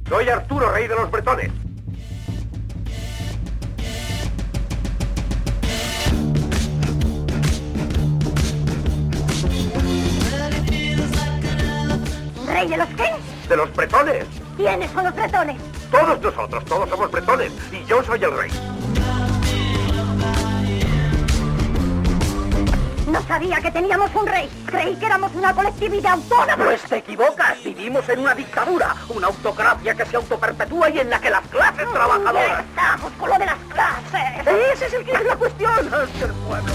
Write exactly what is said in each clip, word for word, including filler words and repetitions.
Soy Arturo, rey de los bretones. ¿Rey de los qué? De los bretones. ¿Quiénes son los bretones? Todos nosotros, todos somos bretones. Y yo soy el rey. No sabía que teníamos un rey. Creí que éramos una colectividad autónoma. Pues te equivocas. Vivimos en una dictadura. Una autocracia que se autoperpetúa y en la que las clases trabajadoras... Ya estamos con lo de las clases. Ese es el que es la cuestión. Es el pueblo.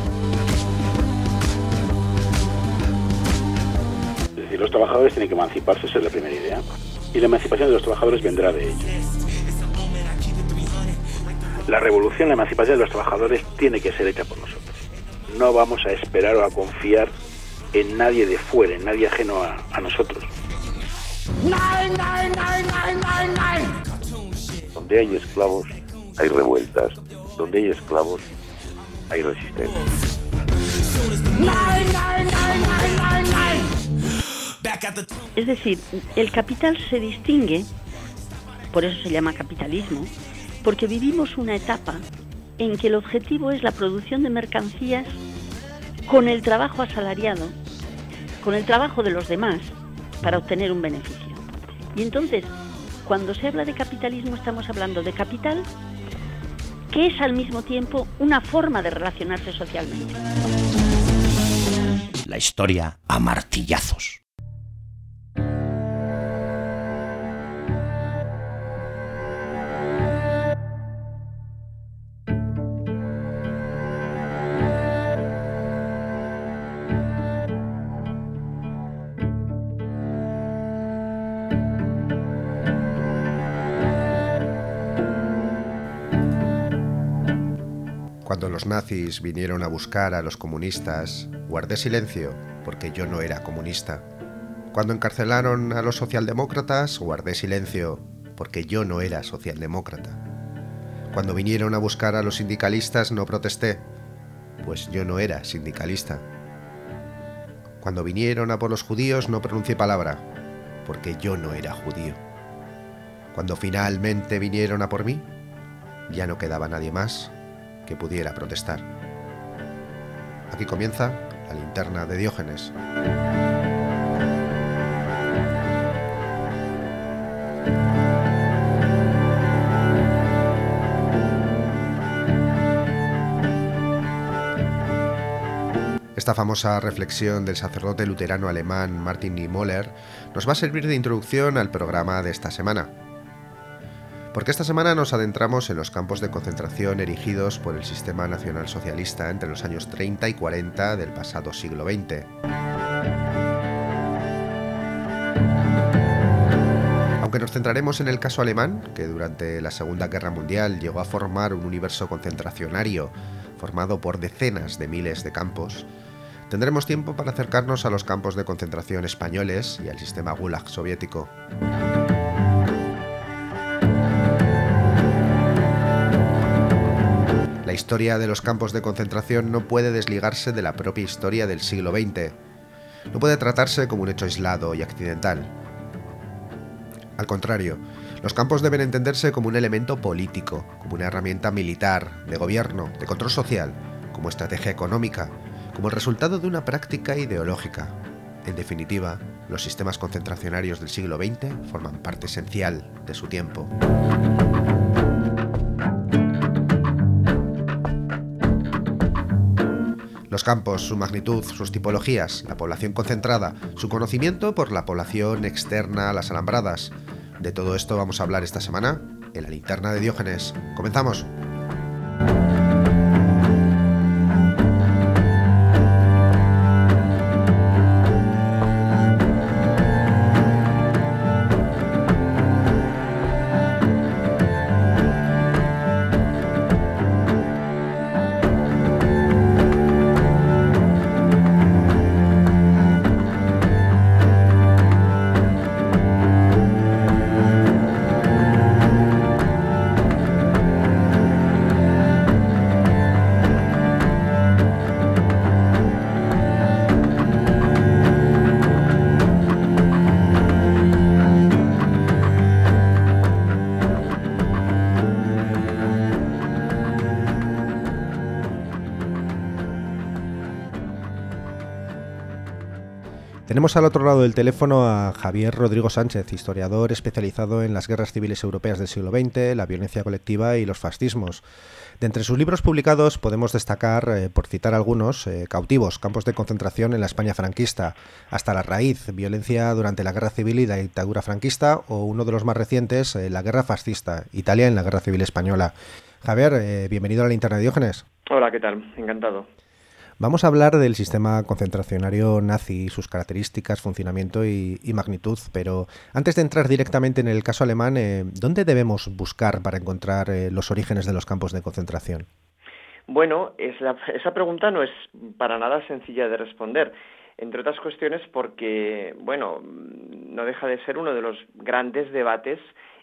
Es decir, los trabajadores tienen que emanciparse, esa es la primera idea. Y la emancipación de los trabajadores vendrá de ellos. La revolución, la emancipación de los trabajadores tiene que ser hecha por nosotros. No vamos a esperar o a confiar en nadie de fuera, en nadie ajeno a, a nosotros. Nine, nine, nine, nine, nine, nine. Donde hay esclavos, hay revueltas. Donde hay esclavos, hay resistencia. Nine, nine, nine, nine, nine, nine. Es decir, el capital se distingue, por eso se llama capitalismo, porque vivimos una etapa en que el objetivo es la producción de mercancías con el trabajo asalariado, con el trabajo de los demás, para obtener un beneficio. Y entonces, cuando se habla de capitalismo, estamos hablando de capital, que es al mismo tiempo una forma de relacionarse socialmente. La historia a martillazos. Cuando los nazis vinieron a buscar a los comunistas, guardé silencio porque yo no era comunista. Cuando encarcelaron a los socialdemócratas, guardé silencio porque yo no era socialdemócrata. Cuando vinieron a buscar a los sindicalistas, no protesté, pues yo no era sindicalista. Cuando vinieron a por los judíos, no pronuncié palabra, porque yo no era judío. Cuando finalmente vinieron a por mí, ya no quedaba nadie más que pudiera protestar. Aquí comienza la linterna de Diógenes. Esta famosa reflexión del sacerdote luterano alemán Martin Niemöller nos va a servir de introducción al programa de esta semana. Porque esta semana nos adentramos en los campos de concentración erigidos por el sistema nacionalsocialista entre los años treinta y cuarenta del pasado siglo veinte. Aunque nos centraremos en el caso alemán, que durante la Segunda Guerra Mundial llegó a formar un universo concentracionario formado por decenas de miles de campos, tendremos tiempo para acercarnos a los campos de concentración españoles y al sistema Gulag soviético. La historia de los campos de concentración no puede desligarse de la propia historia del siglo veinte. No puede tratarse como un hecho aislado y accidental. Al contrario, los campos deben entenderse como un elemento político, como una herramienta militar, de gobierno, de control social, como estrategia económica, como el resultado de una práctica ideológica. En definitiva, los sistemas concentracionarios del siglo veinte forman parte esencial de su tiempo. Los campos, su magnitud, sus tipologías, la población concentrada, su conocimiento por la población externa a las alambradas. De todo esto vamos a hablar esta semana en la linterna de Diógenes. ¡Comenzamos! Tenemos al otro lado del teléfono a Javier Rodrigo Sánchez, historiador especializado en las guerras civiles europeas del siglo veinte, la violencia colectiva y los fascismos. De entre sus libros publicados podemos destacar, eh, por citar algunos, eh, Cautivos, campos de concentración en la España franquista, Hasta la raíz, violencia durante la guerra civil y la dictadura franquista, o uno de los más recientes, eh, La guerra fascista, Italia en la guerra civil española. Javier, eh, bienvenido a la linterna de Diógenes. Hola, ¿qué tal? Encantado. Vamos a hablar del sistema concentracionario nazi, sus características, funcionamiento y, y magnitud, pero antes de entrar directamente en el caso alemán, eh, ¿dónde debemos buscar para encontrar eh, los orígenes de los campos de concentración? Bueno, es la, esa pregunta no es para nada sencilla de responder, entre otras cuestiones porque, bueno, no deja de ser uno de los grandes debates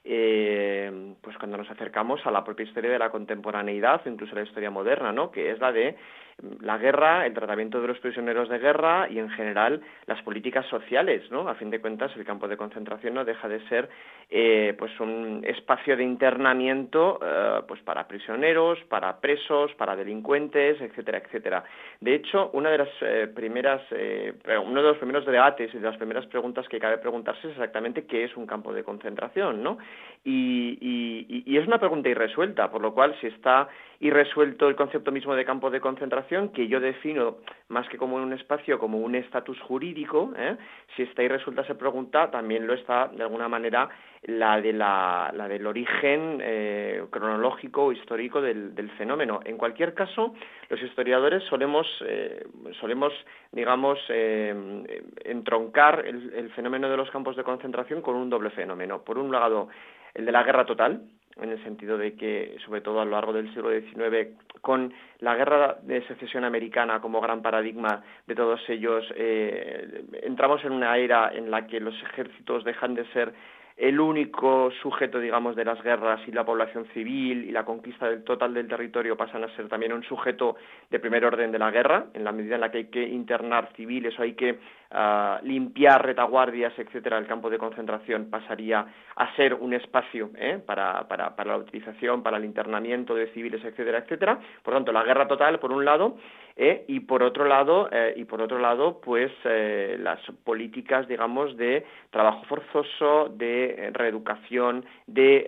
Eh, pues cuando nos acercamos a la propia historia de la contemporaneidad o incluso a la historia moderna, ¿no? Que es la de la guerra, el tratamiento de los prisioneros de guerra y en general las políticas sociales, ¿no? A fin de cuentas, el campo de concentración no deja de ser eh, pues un espacio de internamiento eh, pues para prisioneros, para presos, para delincuentes, etcétera, etcétera. De hecho, una de las eh, primeras eh, uno de los primeros debates y de las primeras preguntas que cabe preguntarse es exactamente qué es un campo de concentración, ¿no? Y, y, y es una pregunta irresuelta, por lo cual si está irresuelto el concepto mismo de campo de concentración, que yo defino más que como un espacio, como un estatus jurídico, ¿eh? Si está irresuelta esa pregunta, también lo está de alguna manera la de la, la del origen eh, cronológico o histórico del, del fenómeno. En cualquier caso, los historiadores solemos, eh, solemos digamos, eh, entroncar el, el fenómeno de los campos de concentración con un doble fenómeno. Por un lado, el de la guerra total, en el sentido de que, sobre todo a lo largo del siglo diecinueve, con la guerra de secesión americana como gran paradigma de todos ellos, eh, entramos en una era en la que los ejércitos dejan de ser el único sujeto, digamos, de las guerras y la población civil y la conquista del total del territorio pasan a ser también un sujeto de primer orden de la guerra, en la medida en la que hay que internar civiles o hay que uh, limpiar retaguardias, etcétera. El campo de concentración pasaría a ser un espacio ¿eh? para, para, para la utilización, para el internamiento de civiles, etcétera, etcétera. Por tanto, la guerra total, por un lado, eh, y por otro lado, eh, y por otro lado, pues eh, las políticas, digamos, de trabajo forzoso, de reeducación, de,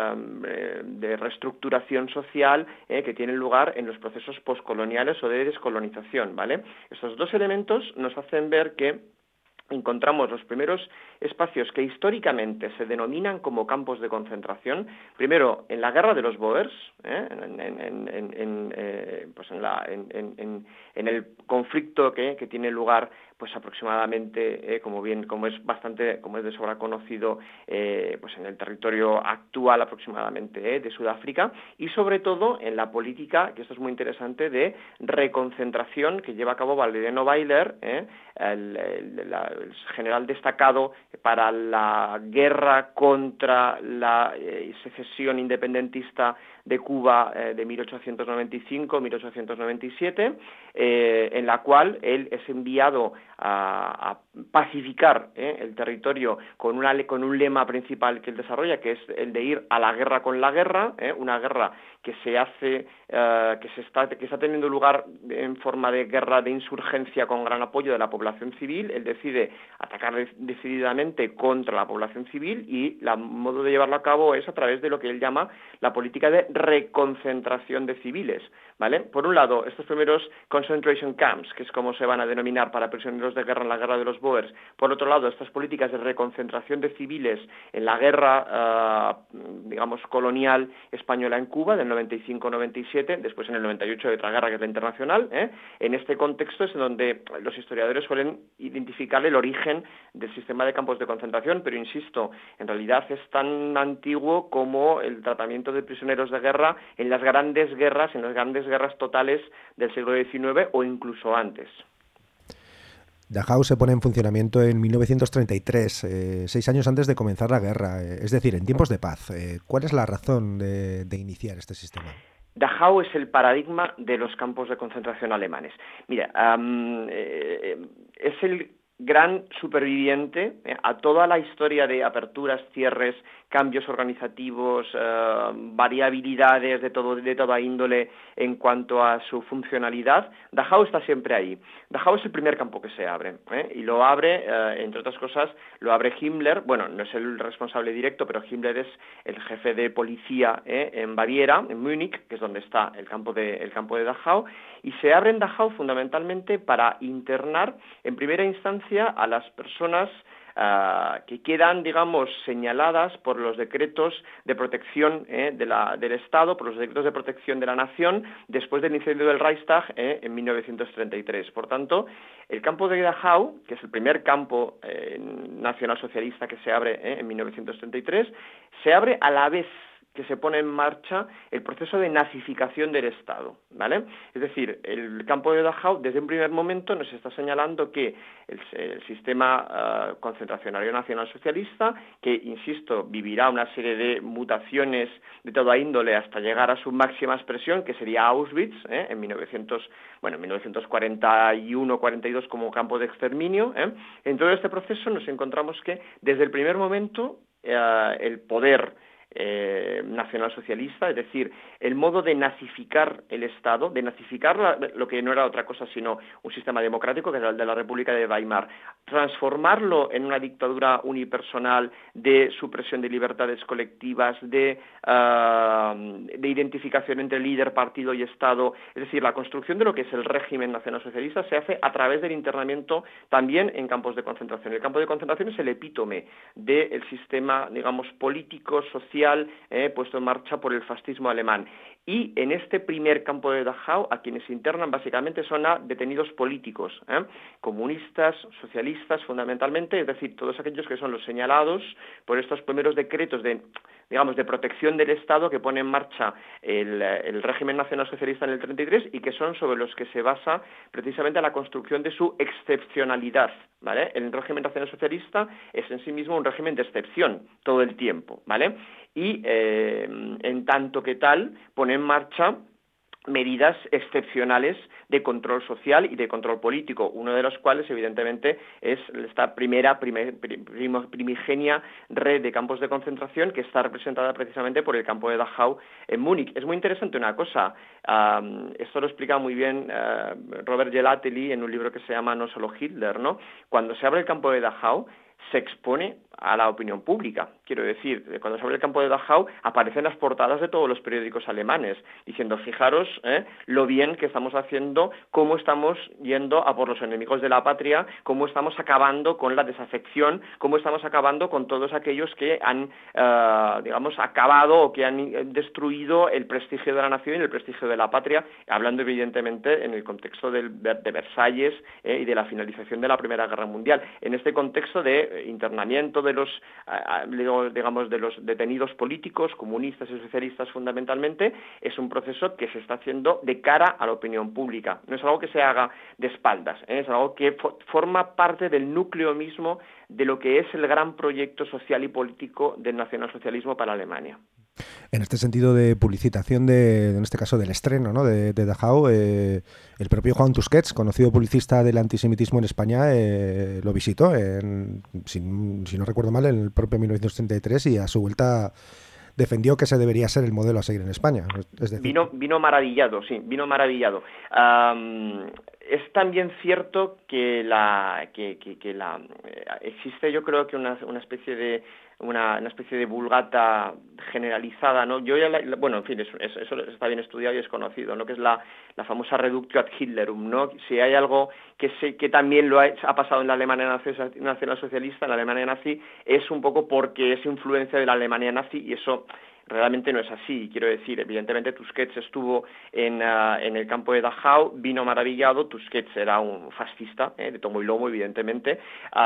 uh, de reestructuración social eh, que tienen lugar en los procesos postcoloniales o de descolonización, ¿vale? Estos dos elementos nos hacen ver que encontramos los primeros espacios que históricamente se denominan como campos de concentración, primero en la guerra de los Boers, ¿eh? en, en, en, en, eh, pues en, la, en, en, en el conflicto que, que tiene lugar pues aproximadamente, eh, como bien, como es bastante, como es de sobra conocido, eh, pues en el territorio actual aproximadamente eh, de Sudáfrica, y sobre todo en la política, que esto es muy interesante, de reconcentración que lleva a cabo Valeriano Weyler, eh, el, el, la, el general destacado para la guerra contra la eh, secesión independentista de Cuba eh, de mil ochocientos noventa y cinco a mil ochocientos noventa y siete, eh, en la cual él es enviado a, a pacificar eh, el territorio con, una, con un lema principal que él desarrolla, que es el de ir a la guerra con la guerra, eh, una guerra que se hace, eh, que se está, que está teniendo lugar en forma de guerra de insurgencia con gran apoyo de la población civil. Él decide atacar decididamente contra la población civil y el modo de llevarlo a cabo es a través de lo que él llama la política de reconcentración de civiles, ¿vale? Por un lado, estos primeros concentration camps, que es como se van a denominar para prisioneros de guerra en la guerra de los Boers. Por otro lado, estas políticas de reconcentración de civiles en la guerra, uh, digamos, colonial española en Cuba, del noventa y cinco noventa y siete, después en el noventa y ocho hay otra guerra que es la internacional, ¿eh? En este contexto es en donde los historiadores suelen identificar el origen del sistema de campos de concentración, pero insisto, en realidad es tan antiguo como el tratamiento de prisioneros de guerra en las grandes guerras, en las grandes guerras totales del siglo diecinueve o incluso antes. Dachau se pone en funcionamiento en mil novecientos treinta y tres, eh, seis años antes de comenzar la guerra, eh, es decir, en tiempos de paz. Eh, ¿Cuál es la razón de, de iniciar este sistema? Dachau es el paradigma de los campos de concentración alemanes. Mira, um, eh, es el gran superviviente eh, a toda la historia de aperturas, cierres, cambios organizativos, eh, variabilidades de todo de toda índole en cuanto a su funcionalidad, Dachau está siempre ahí. Dachau es el primer campo que se abre, ¿eh? Y lo abre, eh, entre otras cosas, lo abre Himmler. Bueno, no es el responsable directo, pero Himmler es el jefe de policía ¿eh? en Baviera, en Múnich, que es donde está el campo de el campo de Dachau, y se abre en Dachau fundamentalmente para internar en primera instancia a las personas Uh, que quedan, digamos, señaladas por los decretos de protección eh, de la, del Estado, por los decretos de protección de la nación, después del incendio del Reichstag eh, en mil novecientos treinta y tres. Por tanto, el campo de Dachau, que es el primer campo eh, nacionalsocialista que se abre eh, en mil novecientos treinta y tres, se abre a la vez que se pone en marcha el proceso de nazificación del Estado, ¿vale? Es decir, el campo de Dachau desde un primer momento nos está señalando que el, el sistema uh, concentracionario nacional socialista, que, insisto, vivirá una serie de mutaciones de toda índole hasta llegar a su máxima expresión, que sería Auschwitz, ¿eh? en mil novecientos, bueno, en mil novecientos cuarenta y uno cuarenta y dos como campo de exterminio, ¿eh? En todo este proceso nos encontramos que desde el primer momento uh, el poder Eh, nacionalsocialista, es decir, el modo de nazificar el Estado, de nazificar la, lo que no era otra cosa sino un sistema democrático, que era el de la República de Weimar, transformarlo en una dictadura unipersonal de supresión de libertades colectivas, de, uh, de identificación entre líder, partido y Estado, es decir, la construcción de lo que es el régimen nacionalsocialista se hace a través del internamiento también en campos de concentración. El campo de concentración es el epítome del sistema, digamos, político, social, Eh, puesto en marcha por el fascismo alemán. Y en este primer campo de Dachau, a quienes se internan básicamente son a detenidos políticos, ¿eh? comunistas, socialistas fundamentalmente, es decir, todos aquellos que son los señalados por estos primeros decretos de, digamos, de protección del Estado que pone en marcha el, el régimen nacionalsocialista en el treinta y tres y que son sobre los que se basa precisamente la construcción de su excepcionalidad, ¿vale? El régimen nacionalsocialista es en sí mismo un régimen de excepción todo el tiempo, ¿vale? Y eh, en tanto que tal pone en marcha medidas excepcionales de control social y de control político, uno de los cuales evidentemente es esta primera primer, prim, primigenia red de campos de concentración que está representada precisamente por el campo de Dachau en Múnich. Es muy interesante una cosa, um, esto lo explica muy bien uh, Robert Gelately en un libro que se llama No solo Hitler, ¿no? Cuando se abre el campo de Dachau se expone a la opinión pública. Quiero decir, cuando se abre el campo de Dachau aparecen las portadas de todos los periódicos alemanes diciendo, fijaros eh, lo bien que estamos haciendo, cómo estamos yendo a por los enemigos de la patria, cómo estamos acabando con la desafección, cómo estamos acabando con todos aquellos que han, uh, digamos, acabado o que han destruido el prestigio de la nación y el prestigio de la patria, hablando evidentemente en el contexto del, de Versalles eh, y de la finalización de la Primera Guerra Mundial. En este contexto de internamiento de los, digamos, de los detenidos políticos, comunistas y socialistas fundamentalmente, es un proceso que se está haciendo de cara a la opinión pública. No es algo que se haga de espaldas, ¿eh? Es algo que fo- forma parte del núcleo mismo de lo que es el gran proyecto social y político del nacionalsocialismo para Alemania. En este sentido de publicitación, de, en este caso del estreno, ¿no? de, de Dachau, eh, el propio Juan Tusquets, conocido publicista del antisemitismo en España, eh, lo visitó, en, si, si no recuerdo mal, en el propio mil novecientos treinta y tres y a su vuelta defendió que ese debería ser el modelo a seguir en España. Es decir, vino, vino maravillado, sí, vino maravillado. Um, es también cierto que la que, que, que la eh, existe, yo creo que una, una especie de Una, una especie de vulgata generalizada, ¿no? Yo ya, la, bueno, en fin, eso, eso está bien estudiado y es conocido, ¿no? Que es la, la famosa reductio ad Hitlerum, ¿no? Si hay algo que se, que también lo ha, ha pasado en la Alemania nacionalsocialista, en la Alemania nazi, es un poco porque es influencia de la Alemania nazi y eso realmente no es así. Quiero decir, evidentemente Tusquets estuvo en, uh, en el campo de Dachau, vino maravillado. Tusquets era un fascista, eh, de tomo y lomo, evidentemente.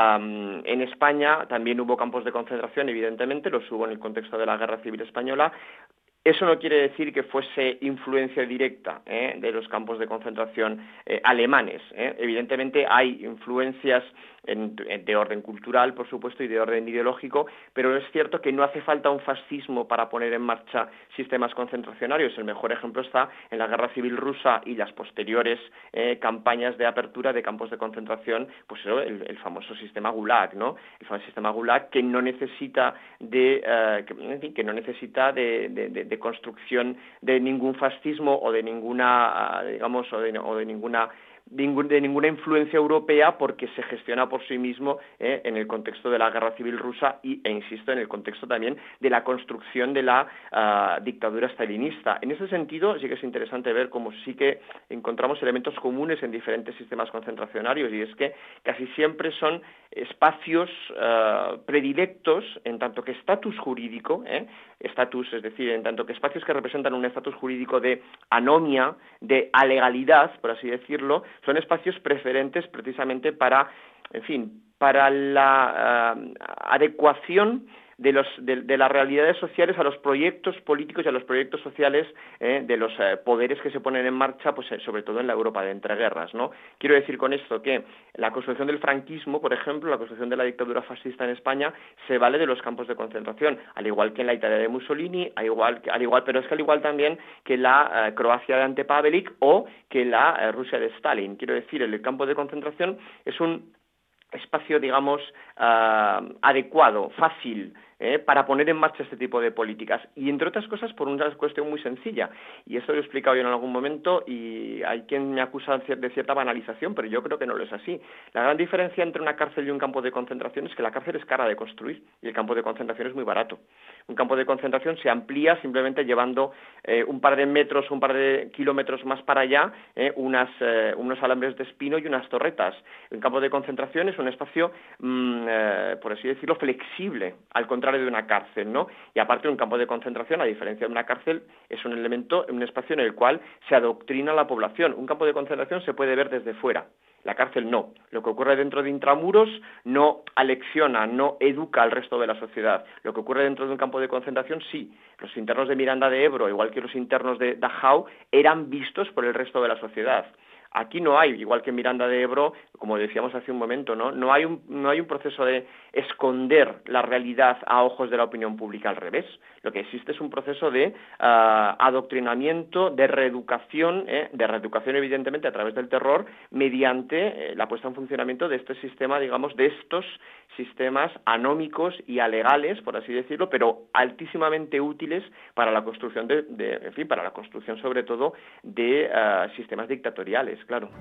Um, en España también hubo campos de concentración, evidentemente, los hubo en el contexto de la Guerra Civil Española. Eso no quiere decir que fuese influencia directa ¿eh? de los campos de concentración eh, alemanes. ¿eh? Evidentemente hay influencias en, en, de orden cultural, por supuesto, y de orden ideológico, pero es cierto que no hace falta un fascismo para poner en marcha sistemas concentracionarios. El mejor ejemplo está en la Guerra Civil Rusa y las posteriores eh, campañas de apertura de campos de concentración, pues eso, el, el famoso sistema Gulag, ¿no? El famoso sistema Gulag que no necesita de, eh, que, en fin, que no necesita de, de, de, de construcción de ningún fascismo o de ninguna, digamos, o de, o de ninguna de ninguna influencia europea, porque se gestiona por sí mismo eh, en el contexto de la Guerra Civil Rusa y, e insisto, en el contexto también de la construcción de la uh, dictadura stalinista. En ese sentido, sí que es interesante ver cómo sí que encontramos elementos comunes en diferentes sistemas concentracionarios, y es que casi siempre son espacios uh, predilectos en tanto que estatus jurídico, ¿eh? estatus, es decir, en tanto que espacios que representan un estatus jurídico de anomia, de alegalidad, por así decirlo, son espacios preferentes precisamente para, en fin, para la uh, adecuación de, los, de, de las realidades sociales a los proyectos políticos y a los proyectos sociales eh, de los eh, poderes que se ponen en marcha, pues eh, sobre todo en la Europa de entreguerras, ¿no? Quiero decir con esto que la construcción del franquismo, por ejemplo, la construcción de la dictadura fascista en España, se vale de los campos de concentración, al igual que en la Italia de Mussolini, al igual, al igual pero es que al igual también que la eh, Croacia de Ante Pavelic o que la eh, Rusia de Stalin. Quiero decir, el campo de concentración es un espacio, digamos, uh, adecuado, fácil, eh, para poner en marcha este tipo de políticas. Y entre otras cosas por una cuestión muy sencilla, y esto lo he explicado yo en algún momento, y hay quien me acusa de cierta banalización, pero yo creo que no lo es así. La gran diferencia entre una cárcel y un campo de concentración es que la cárcel es cara de construir y el campo de concentración es muy barato. Un campo de concentración se amplía simplemente llevando eh, un par de metros, un par de kilómetros más para allá, eh, unas, eh, unos alambres de espino y unas torretas. Un campo de concentración es un espacio, mmm, eh, por así decirlo, flexible, al contrario de una cárcel, ¿no? Y aparte, un campo de concentración, a diferencia de una cárcel, es un elemento, un espacio en el cual se adoctrina a la población. Un campo de concentración se puede ver desde fuera. La cárcel no. Lo que ocurre dentro de intramuros no alecciona, no educa al resto de la sociedad. Lo que ocurre dentro de un campo de concentración, sí. Los internos de Miranda de Ebro, igual que los internos de Dachau, eran vistos por el resto de la sociedad. Aquí no hay, igual que en Miranda de Ebro, como decíamos hace un momento, ¿no? No hay un, no hay un proceso de esconder la realidad a ojos de la opinión pública, al revés. Lo que existe es un proceso de uh, adoctrinamiento, de reeducación, ¿eh? de reeducación evidentemente a través del terror, mediante eh, la puesta en funcionamiento de este sistema, digamos, de estos sistemas anómicos y alegales, por así decirlo, pero altísimamente útiles para la construcción de, de en fin, para la construcción sobre todo de uh, sistemas dictatoriales, claro.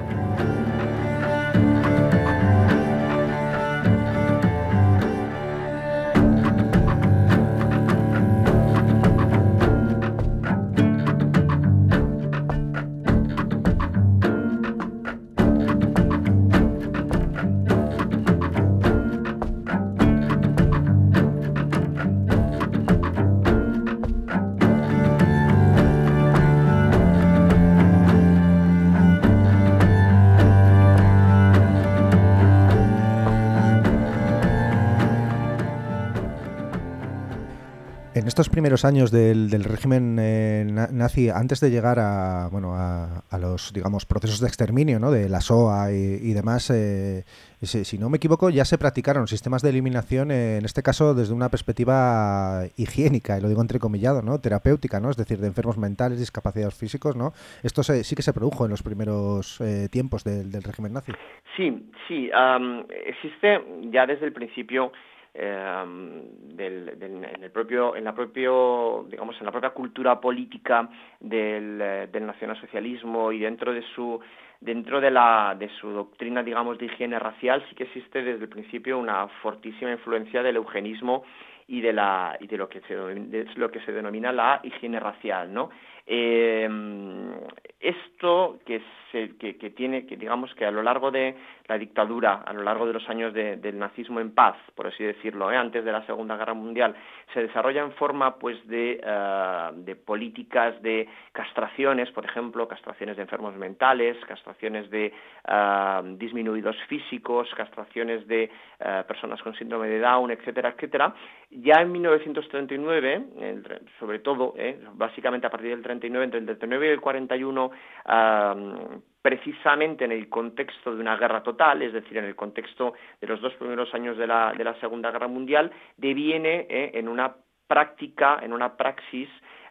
En estos primeros años del, del régimen eh, nazi, antes de llegar a bueno a, a los digamos procesos de exterminio, ¿no? de la S O A y, y demás, eh, si, si no me equivoco, ya se practicaron sistemas de eliminación, eh, en este caso desde una perspectiva higiénica, y lo digo entrecomillado, ¿no? terapéutica, ¿no? es decir, de enfermos mentales, discapacidades físicos, ¿no? Esto se, sí que se produjo en los primeros eh, tiempos del, del régimen nazi. Sí, sí, um, existe ya desde el principio. Eh, del, del, en el propio, en la propio, digamos, en la propia cultura política del, del nacionalsocialismo y dentro de su dentro de la de su doctrina, digamos, de higiene racial, sí que existe desde el principio una fortísima influencia del eugenismo y de la y de lo que se de lo que se denomina la higiene racial, ¿no? Eh, esto que se que, que tiene que digamos que a lo largo de la dictadura, a lo largo de los años de, del nazismo en paz, por así decirlo, ¿eh? antes de la Segunda Guerra Mundial, se desarrolla en forma pues de uh, de políticas de castraciones, por ejemplo, castraciones de enfermos mentales, castraciones castraciones de uh, disminuidos físicos, castraciones de uh, personas con síndrome de Down, etcétera, etcétera. Ya en mil novecientos treinta y nueve, sobre todo, eh, básicamente a partir del treinta y nueve, entre el treinta y nueve y el cuarenta y uno, uh, precisamente en el contexto de una guerra total, es decir, en el contexto de los dos primeros años de la, de la Segunda Guerra Mundial, deviene eh, en una práctica, en una praxis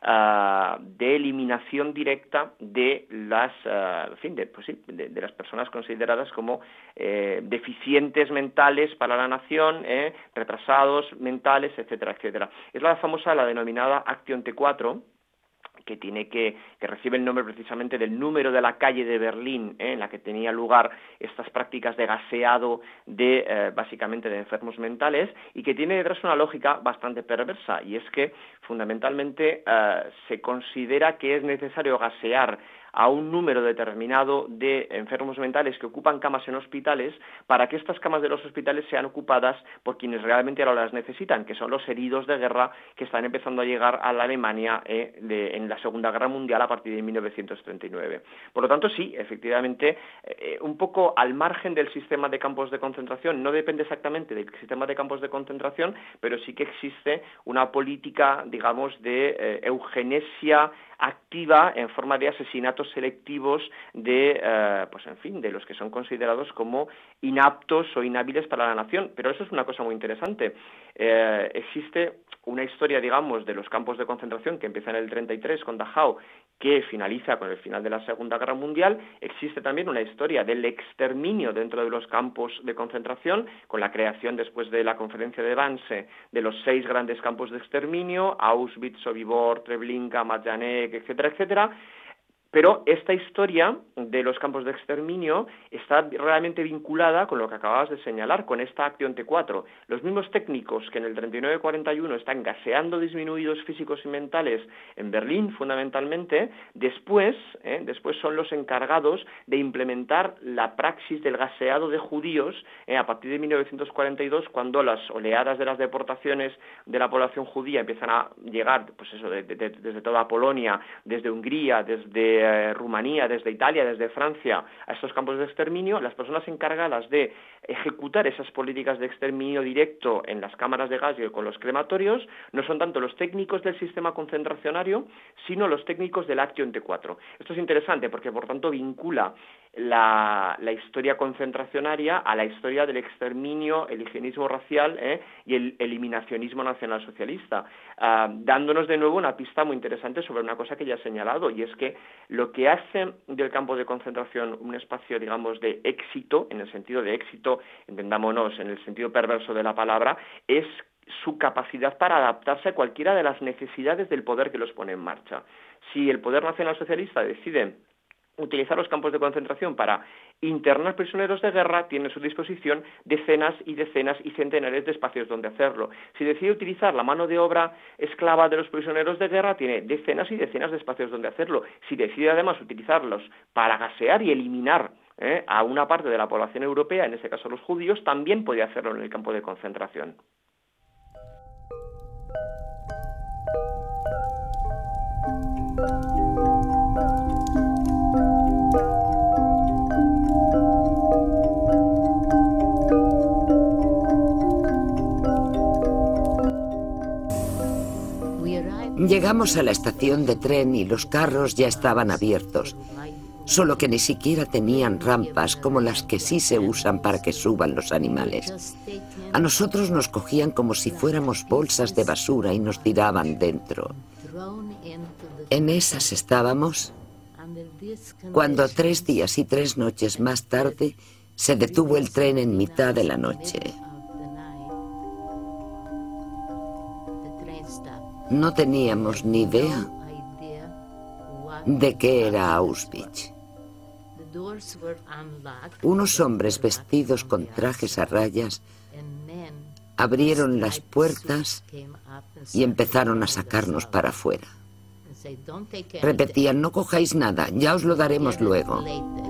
uh, de eliminación directa de las, uh, en fin, de, pues sí, de, de las personas consideradas como eh, deficientes mentales para la nación, eh, retrasados mentales, etcétera, etcétera. Es la famosa, la denominada Acción T cuatro, que tiene que, que recibe el nombre precisamente del número de la calle de Berlín, ¿eh? en la que tenía lugar estas prácticas de gaseado de eh, básicamente de enfermos mentales, y que tiene detrás una lógica bastante perversa, y es que fundamentalmente eh, se considera que es necesario gasear a un número determinado de enfermos mentales que ocupan camas en hospitales para que estas camas de los hospitales sean ocupadas por quienes realmente ahora las necesitan, que son los heridos de guerra que están empezando a llegar a la Alemania eh, de, en la Segunda Guerra Mundial a partir de mil novecientos treinta y nueve. Por lo tanto, sí, efectivamente, eh, un poco al margen del sistema de campos de concentración, no depende exactamente del sistema de campos de concentración, pero sí que existe una política, digamos, de eh, eugenesia activa en forma de asesinatos selectivos de, eh, pues en fin, de los que son considerados como inaptos o inhábiles para la nación. Pero eso es una cosa muy interesante. Eh, existe una historia, digamos, de los campos de concentración que empieza en el treinta y tres con Dachau, que finaliza con el final de la Segunda Guerra Mundial. Existe también una historia del exterminio dentro de los campos de concentración, con la creación después de la conferencia de Wannsee de los seis grandes campos de exterminio, Auschwitz, Sobibor, Treblinka, Majdanek, etcétera, etcétera. Pero esta historia de los campos de exterminio está realmente vinculada con lo que acababas de señalar, con esta Acción T cuatro. Los mismos técnicos que en el treinta y nueve cuarenta y uno están gaseando disminuidos físicos y mentales en Berlín, fundamentalmente, después, eh, después son los encargados de implementar la praxis del gaseado de judíos eh, a partir de mil novecientos cuarenta y dos, cuando las oleadas de las deportaciones de la población judía empiezan a llegar, pues eso, de, de, de, desde toda Polonia, desde Hungría, desde Eh, Rumanía, desde Italia, desde Francia, a estos campos de exterminio. Las personas encargadas de ejecutar esas políticas de exterminio directo en las cámaras de gas y con los crematorios no son tanto los técnicos del sistema concentracionario, sino los técnicos de la Acción T cuatro. Esto es interesante porque, por tanto, vincula la, la historia concentracionaria a la historia del exterminio, el higienismo racial eh, y el eliminacionismo nacionalsocialista, uh, dándonos de nuevo una pista muy interesante sobre una cosa que ya he señalado, y es que lo que hace del campo de concentración un espacio, digamos, de éxito, en el sentido de éxito, entendámonos, en el sentido perverso de la palabra, es su capacidad para adaptarse a cualquiera de las necesidades del poder que los pone en marcha. Si el poder nacionalsocialista decide utilizar los campos de concentración para internar prisioneros de guerra, tiene a su disposición decenas y decenas y centenares de espacios donde hacerlo. Si decide utilizar la mano de obra esclava de los prisioneros de guerra, tiene decenas y decenas de espacios donde hacerlo. Si decide además utilizarlos para gasear y eliminar eh, a una parte de la población europea, en este caso los judíos, también puede hacerlo en el campo de concentración. Llegamos a la estación de tren y los carros ya estaban abiertos, solo que ni siquiera tenían rampas como las que sí se usan para que suban los animales. A nosotros nos cogían como si fuéramos bolsas de basura y nos tiraban dentro. En esas estábamos cuando tres días y tres noches más tarde se detuvo el tren en mitad de la noche. No teníamos ni idea de qué era Auschwitz. Unos hombres vestidos con trajes a rayas abrieron las puertas y empezaron a sacarnos para afuera. Repetían: no cojáis nada, ya os lo daremos luego.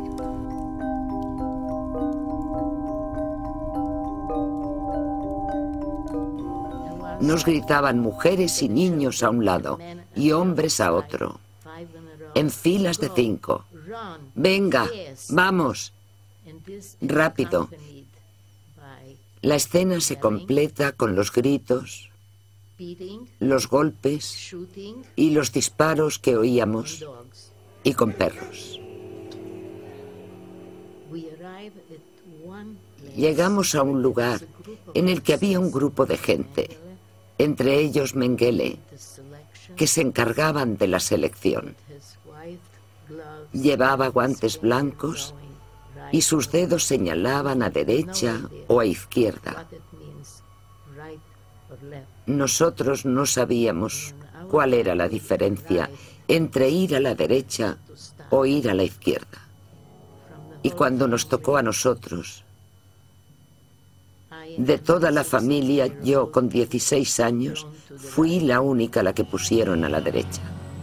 Nos gritaban mujeres y niños a un lado y hombres a otro, en filas de cinco, Venga, vamos. Rápido. La escena se completa con los gritos, los golpes y los disparos que oíamos, y con perros. Llegamos a un lugar en el que había un grupo de gente, entre ellos Mengele, que se encargaban de la selección. Llevaba guantes blancos y sus dedos señalaban a derecha o a izquierda. Nosotros no sabíamos cuál era la diferencia entre ir a la derecha o ir a la izquierda. Y cuando nos tocó a nosotros, de toda la familia, yo con dieciséis años, fui la única a la que pusieron a la derecha.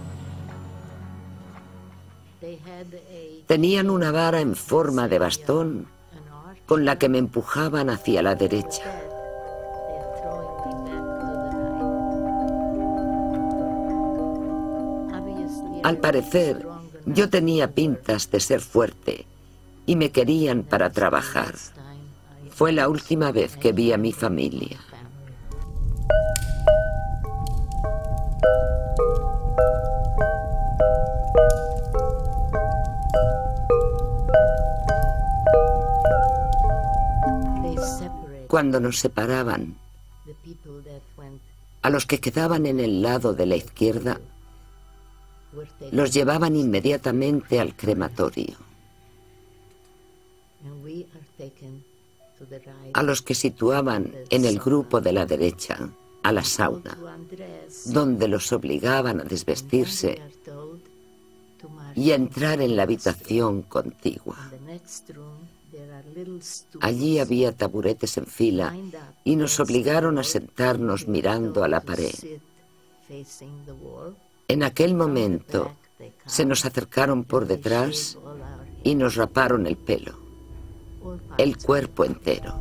Tenían una vara en forma de bastón con la que me empujaban hacia la derecha. Al parecer, yo tenía pintas de ser fuerte y me querían para trabajar. Fue la última vez que vi a mi familia. Cuando nos separaban, a los que quedaban en el lado de la izquierda, los llevaban inmediatamente al crematorio. A los que situaban en el grupo de la derecha, a la sauna, donde los obligaban a desvestirse y a entrar en la habitación contigua. Allí había taburetes en fila y nos obligaron a sentarnos mirando a la pared. En aquel momento se nos acercaron por detrás y nos raparon el pelo, el cuerpo entero.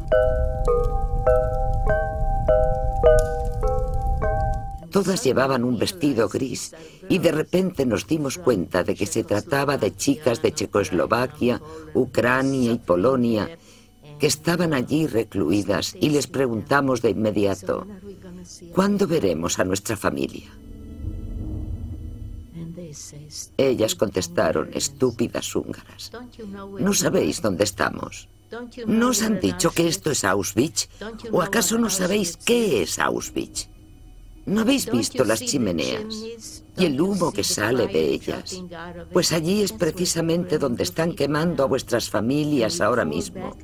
Todas llevaban un vestido gris y de repente nos dimos cuenta de que se trataba de chicas de Checoslovaquia, Ucrania y Polonia que estaban allí recluidas y les preguntamos de inmediato, ¿cuándo veremos a nuestra familia? Ellas contestaron, estúpidas húngaras, ¿no sabéis dónde estamos? ¿No os han dicho que esto es Auschwitz? ¿O acaso no sabéis qué es Auschwitz? ¿No habéis visto las chimeneas y el humo que sale de ellas? Pues allí es precisamente donde están quemando a vuestras familias ahora mismo.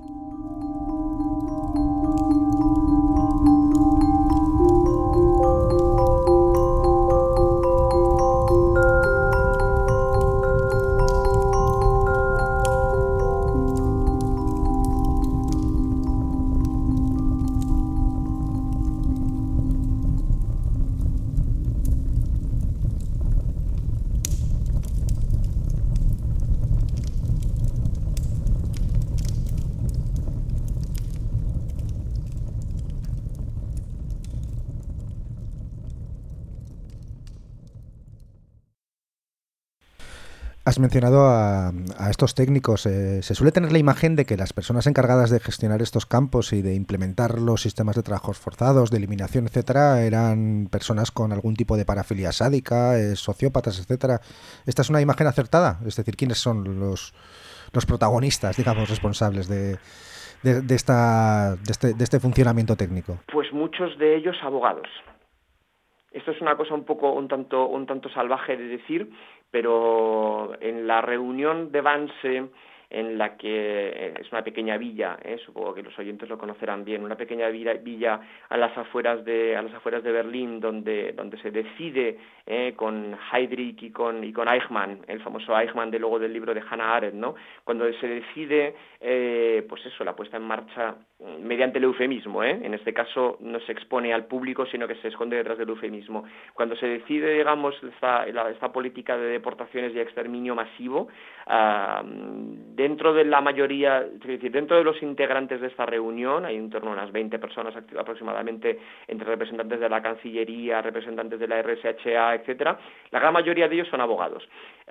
Has mencionado a, a estos técnicos. Eh, se suele tener la imagen de que las personas encargadas de gestionar estos campos y de implementar los sistemas de trabajos forzados, de eliminación, etcétera, eran personas con algún tipo de parafilia sádica, eh, sociópatas, etcétera. ¿Esta es una imagen acertada? Es decir, ¿quiénes son los, los protagonistas, digamos, responsables de, de, de, esta, de, este, de este funcionamiento técnico? Pues muchos de ellos abogados. Esto es una cosa un poco, un tanto, un tanto salvaje de decir, pero en la reunión de Wannsee, en la que es una pequeña villa, ¿eh? Supongo que los oyentes lo conocerán bien, una pequeña villa, villa a las afueras de a las afueras de Berlín, donde donde se decide ¿eh? con Heydrich y con y con Eichmann, el famoso Eichmann de luego del libro de Hannah Arendt, ¿no? Cuando se decide eh, pues eso, la puesta en marcha mediante el eufemismo, ¿eh? En este caso no se expone al público, sino que se esconde detrás del eufemismo. Cuando se decide, digamos, esta, esta política de deportaciones y exterminio masivo, uh, dentro de la mayoría, es decir, dentro de los integrantes de esta reunión, hay en torno a unas veinte personas aproximadamente, entre representantes de la Cancillería, representantes de la R S H A, etcétera. La gran mayoría de ellos son abogados.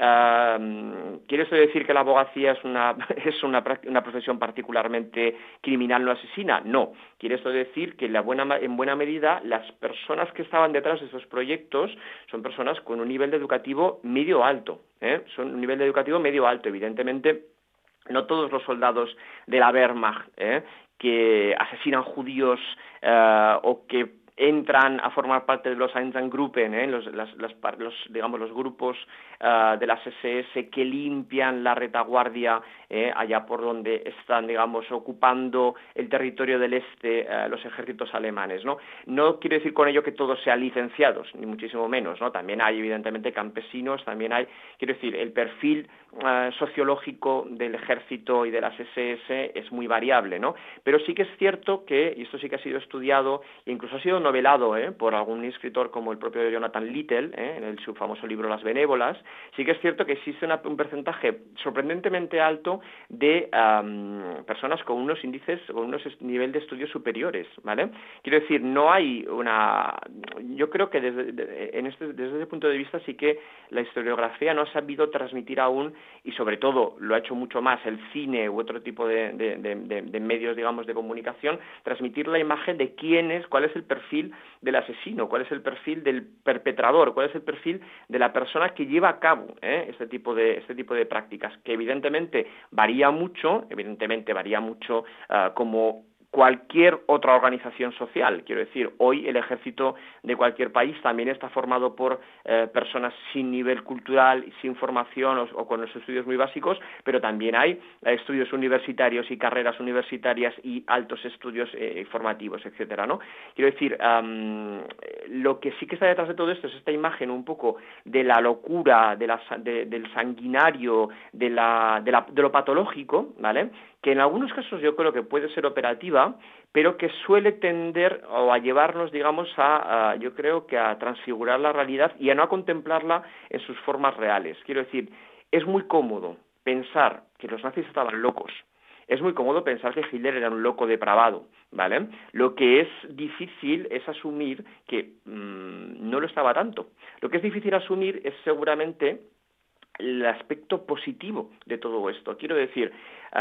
Uh, ¿Quiere esto decir que la abogacía es una es una, una profesión particularmente criminal, no asesina? No. Quiere esto decir que la buena, en buena medida las personas que estaban detrás de esos proyectos son personas con un nivel educativo medio alto, ¿eh? Son un nivel educativo medio alto, evidentemente. No todos los soldados de la Wehrmacht ¿eh? que asesinan judíos eh, o que entran a formar parte de los Einsatzgruppen, ¿eh? los, las, las, los, digamos, los grupos uh, de las S S que limpian la retaguardia ¿eh? allá por donde están, digamos, ocupando el territorio del este uh, los ejércitos alemanes, ¿no? No quiere decir con ello que todos sean licenciados, ni muchísimo menos, ¿no? También hay, evidentemente, campesinos, también hay, quiero decir, el perfil uh, sociológico del ejército y de las S S es muy variable, ¿no? Pero sí que es cierto que, y esto sí que ha sido estudiado, e incluso ha sido novelado ¿eh? por algún escritor como el propio Jonathan Littell, ¿eh? en el, su famoso libro Las Benévolas, sí que es cierto que existe una, un porcentaje sorprendentemente alto de um, personas con unos índices, con unos niveles de estudios superiores, ¿vale? Quiero decir, no hay una... Yo creo que desde, de, en este, desde ese punto de vista sí que la historiografía no ha sabido transmitir aún, y sobre todo lo ha hecho mucho más el cine u otro tipo de, de, de, de, de medios, digamos, de comunicación, transmitir la imagen de quién es, cuál es el perfil del asesino, cuál es el perfil del perpetrador, cuál es el perfil de la persona que lleva a cabo ¿eh? este tipo de este tipo de prácticas, que evidentemente varía mucho, evidentemente varía mucho uh, como cualquier otra organización social. Quiero decir, hoy el ejército de cualquier país también está formado por eh, personas sin nivel cultural, sin formación o, o con los estudios muy básicos, pero también hay eh, estudios universitarios y carreras universitarias y altos estudios eh, formativos, etcétera, ¿no? Quiero decir, um, lo que sí que está detrás de todo esto es esta imagen un poco de la locura, de la, de, del sanguinario, de, la, de, la, de lo patológico, ¿vale?, que en algunos casos yo creo que puede ser operativa, pero que suele tender o a llevarnos, digamos, a, a yo creo que a transfigurar la realidad y a no a contemplarla en sus formas reales. Quiero decir, es muy cómodo pensar que los nazis estaban locos. Es muy cómodo pensar que Hitler era un loco depravado, ¿vale? Lo que es difícil es asumir que mmm, no lo estaba tanto. Lo que es difícil asumir es seguramente el aspecto positivo de todo esto. Quiero decir,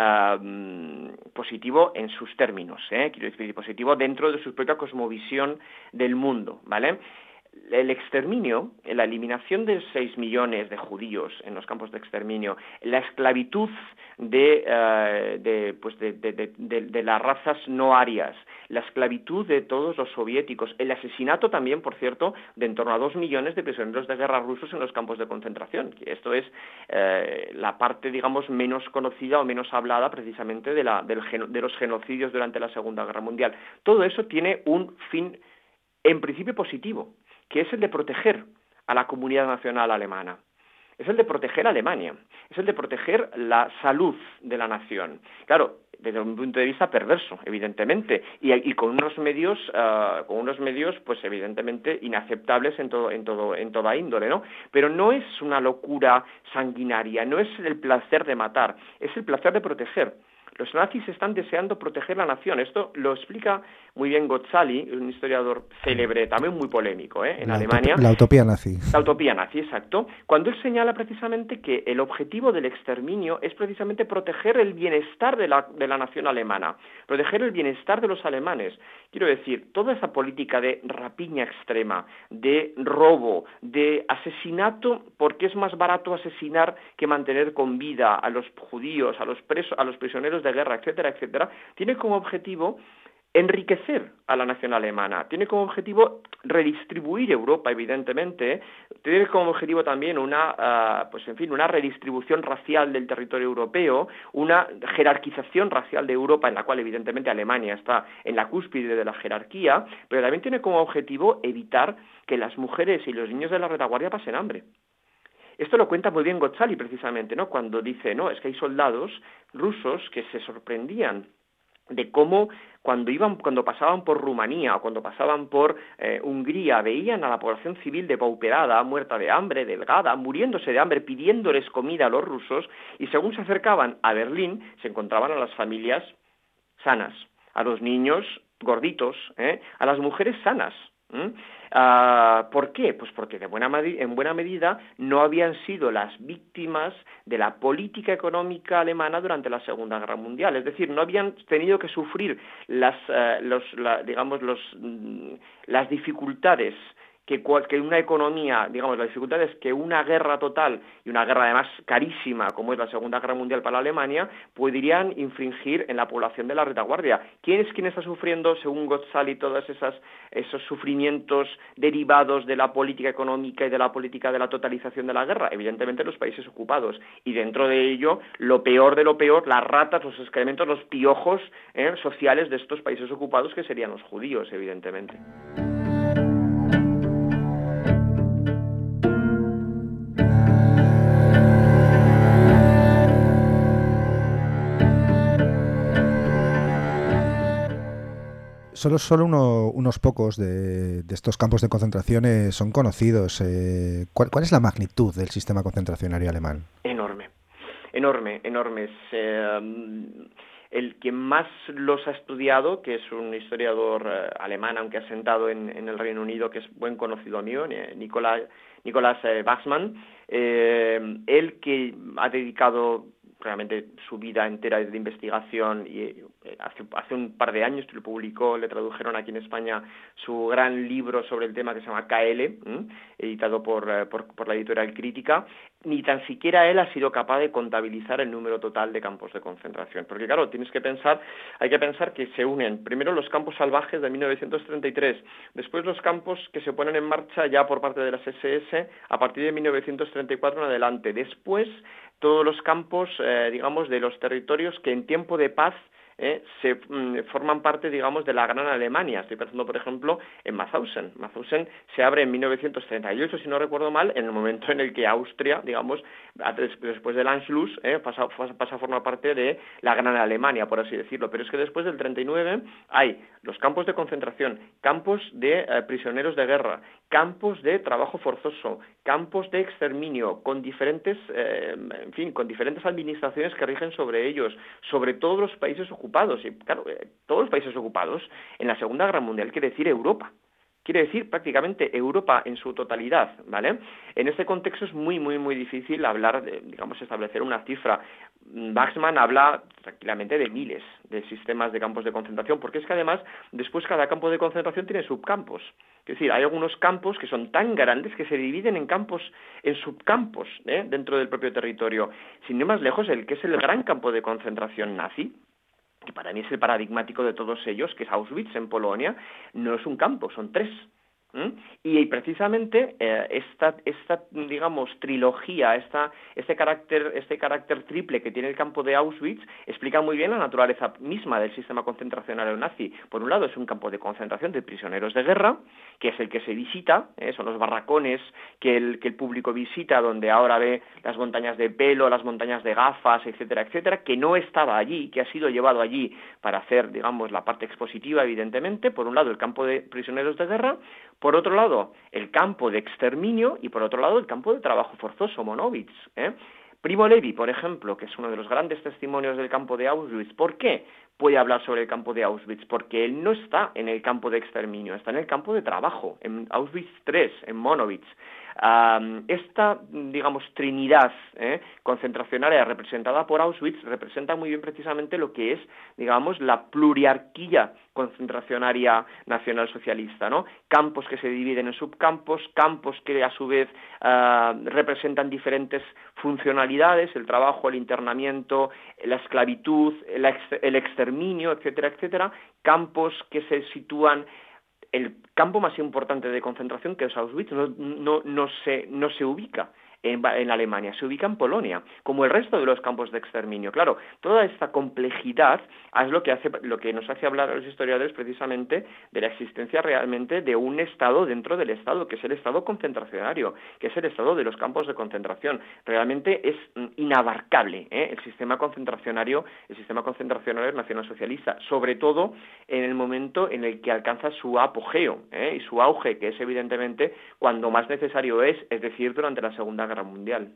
uh, positivo en sus términos, ¿eh? Quiero decir, positivo dentro de su propia cosmovisión del mundo, ¿vale? El exterminio, la eliminación de seis millones de judíos en los campos de exterminio, la esclavitud de, uh, de, pues de, de, de, de, de las razas no arias, la esclavitud de todos los soviéticos, el asesinato también, por cierto, de en torno a dos millones de prisioneros de guerra rusos en los campos de concentración. Esto es eh, la parte, digamos, menos conocida o menos hablada precisamente de, la, del geno, de los genocidios durante la Segunda Guerra Mundial. Todo eso tiene un fin, en principio, positivo, que es el de proteger a la comunidad nacional alemana. Es el de proteger a Alemania, es el de proteger la salud de la nación. Claro, desde un punto de vista perverso, evidentemente, y, y con unos medios, uh, con unos medios, pues evidentemente inaceptables en todo, en todo, en toda índole, ¿no? Pero no es una locura sanguinaria, no es el placer de matar, es el placer de proteger. Los nazis están deseando proteger la nación. Esto lo explica muy bien Gozzali, un historiador célebre, también muy polémico, ¿eh? en la Alemania. La utopía nazi. La utopía nazi, exacto. Cuando él señala precisamente que el objetivo del exterminio es precisamente proteger el bienestar de la, de la nación alemana, proteger el bienestar de los alemanes. Quiero decir, toda esa política de rapiña extrema, de robo, de asesinato, porque es más barato asesinar que mantener con vida a los judíos, a los presos, a los prisioneros de guerra, etcétera, etcétera, tiene como objetivo enriquecer a la nación alemana, tiene como objetivo redistribuir Europa, evidentemente, tiene como objetivo también una, uh, pues en fin, una redistribución racial del territorio europeo, una jerarquización racial de Europa, en la cual evidentemente Alemania está en la cúspide de la jerarquía, pero también tiene como objetivo evitar que las mujeres y los niños de la retaguardia pasen hambre. Esto lo cuenta muy bien Gozzali precisamente, ¿no? Cuando dice, no, es que hay soldados rusos que se sorprendían de cómo cuando iban, cuando pasaban por Rumanía o cuando pasaban por eh, Hungría, veían a la población civil depauperada, muerta de hambre, delgada, muriéndose de hambre, pidiéndoles comida a los rusos, y según se acercaban a Berlín, se encontraban a las familias sanas, a los niños gorditos, ¿eh? a las mujeres sanas. ¿Mm? Uh, ¿Por qué? Pues porque de buena en buena medida no habían sido las víctimas de la política económica alemana durante la Segunda Guerra Mundial, es decir, no habían tenido que sufrir las, uh, los, la, digamos, los, mm, las dificultades que, que una economía, digamos, las dificultades que una guerra total, y una guerra además carísima, como es la Segunda Guerra Mundial para Alemania, podrían infringir en la población de la retaguardia. ¿Quién es quien está sufriendo, según Gozali, todos esas, esos sufrimientos derivados de la política económica y de la política de la totalización de la guerra? Evidentemente los países ocupados, y dentro de ello, lo peor de lo peor, las ratas, los excrementos, los piojos ¿eh? sociales de estos países ocupados, que serían los judíos, evidentemente. Solo, solo uno, unos pocos de, de estos campos de concentración eh, son conocidos. Eh, ¿cuál, ¿Cuál es la magnitud del sistema concentracionario alemán? Enorme, enorme, enorme. Eh, el que más los ha estudiado, que es un historiador eh, alemán, aunque asentado en, en el Reino Unido, que es buen conocido mío, Nicolás, Nicolás eh, Wachsmann, eh, él que ha dedicado realmente su vida entera de investigación, y eh, hace, hace un par de años lo publicó, le tradujeron aquí en España su gran libro sobre el tema que se llama K L, ¿eh? editado por, eh, por, por la editorial Crítica. Ni tan siquiera él ha sido capaz de contabilizar el número total de campos de concentración, porque claro, tienes que pensar, hay que pensar que se unen primero los campos salvajes de mil novecientos treinta y tres, después los campos que se ponen en marcha ya por parte de las ese ese a partir de mil novecientos treinta y cuatro en adelante, después todos los campos, eh, digamos, de los territorios que en tiempo de paz eh, se mm, forman parte, digamos, de la Gran Alemania. Estoy pensando, por ejemplo, en Mauthausen. Mauthausen se abre en mil novecientos treinta y ocho, si no recuerdo mal, en el momento en el que Austria, digamos, después del Anschluss, eh, pasa, pasa a formar parte de la Gran Alemania, por así decirlo. Pero es que después del treinta y nueve hay los campos de concentración, campos de eh, prisioneros de guerra, campos de trabajo forzoso, campos de exterminio, con diferentes, eh, en fin, con diferentes administraciones que rigen sobre ellos, sobre todos los países ocupados. Y claro, eh, todos los países ocupados en la Segunda Guerra Mundial quiere decir Europa. Quiere decir prácticamente Europa en su totalidad, ¿vale? En este contexto es muy, muy, muy difícil hablar, de, digamos, establecer una cifra. Wachsmann habla tranquilamente de miles de sistemas de campos de concentración, porque es que además después cada campo de concentración tiene subcampos. Es decir, hay algunos campos que son tan grandes que se dividen en campos, en subcampos, ¿eh? dentro del propio territorio. Sin ir más lejos, el que es el gran campo de concentración nazi, que para mí es el paradigmático de todos ellos, que es Auschwitz en Polonia, no es un campo, son tres. ¿Mm? Y precisamente eh, esta, esta, digamos, trilogía, esta, este carácter, este carácter triple que tiene el campo de Auschwitz explica muy bien la naturaleza misma del sistema concentracionario nazi. Por un lado es un campo de concentración de prisioneros de guerra, que es el que se visita, ¿eh? son los barracones que el, que el público visita, donde ahora ve las montañas de pelo, las montañas de gafas, etcétera, etcétera, que no estaba allí, que ha sido llevado allí para hacer, digamos, la parte expositiva, evidentemente. Por un lado el campo de prisioneros de guerra, por otro lado, el campo de exterminio, y por otro lado, el campo de trabajo forzoso, Monowitz. ¿eh? Primo Levi, por ejemplo, que es uno de los grandes testimonios del campo de Auschwitz. ¿Por qué puede hablar sobre el campo de Auschwitz? Porque él no está en el campo de exterminio, está en el campo de trabajo, en Auschwitz tres, en Monowitz. Um, esta, digamos, trinidad ¿eh? concentracionaria representada por Auschwitz representa muy bien precisamente lo que es, digamos, la pluriarquía concentracionaria nacionalsocialista, ¿no? Campos que se dividen en subcampos, campos que a su vez uh, representan diferentes funcionalidades, el trabajo, el internamiento, la esclavitud, el, ex el exterminio, etcétera, etcétera, campos que se sitúan. El campo más importante de concentración, que es Auschwitz, no, no, no, se, no se ubica en, en Alemania, se ubica en Polonia, como el resto de los campos de exterminio. Claro, toda esta complejidad es lo que hace, lo que nos hace hablar a los historiadores precisamente de la existencia realmente de un Estado dentro del Estado, que es el Estado concentracionario, que es el Estado de los campos de concentración. Realmente es inabarcable, ¿eh? el sistema concentracionario, el sistema concentracionario nacionalsocialista, sobre todo en el momento en el que alcanza su apogeo ¿eh? y su auge, que es evidentemente cuando más necesario es, es decir, durante la Segunda Guerra Mundial.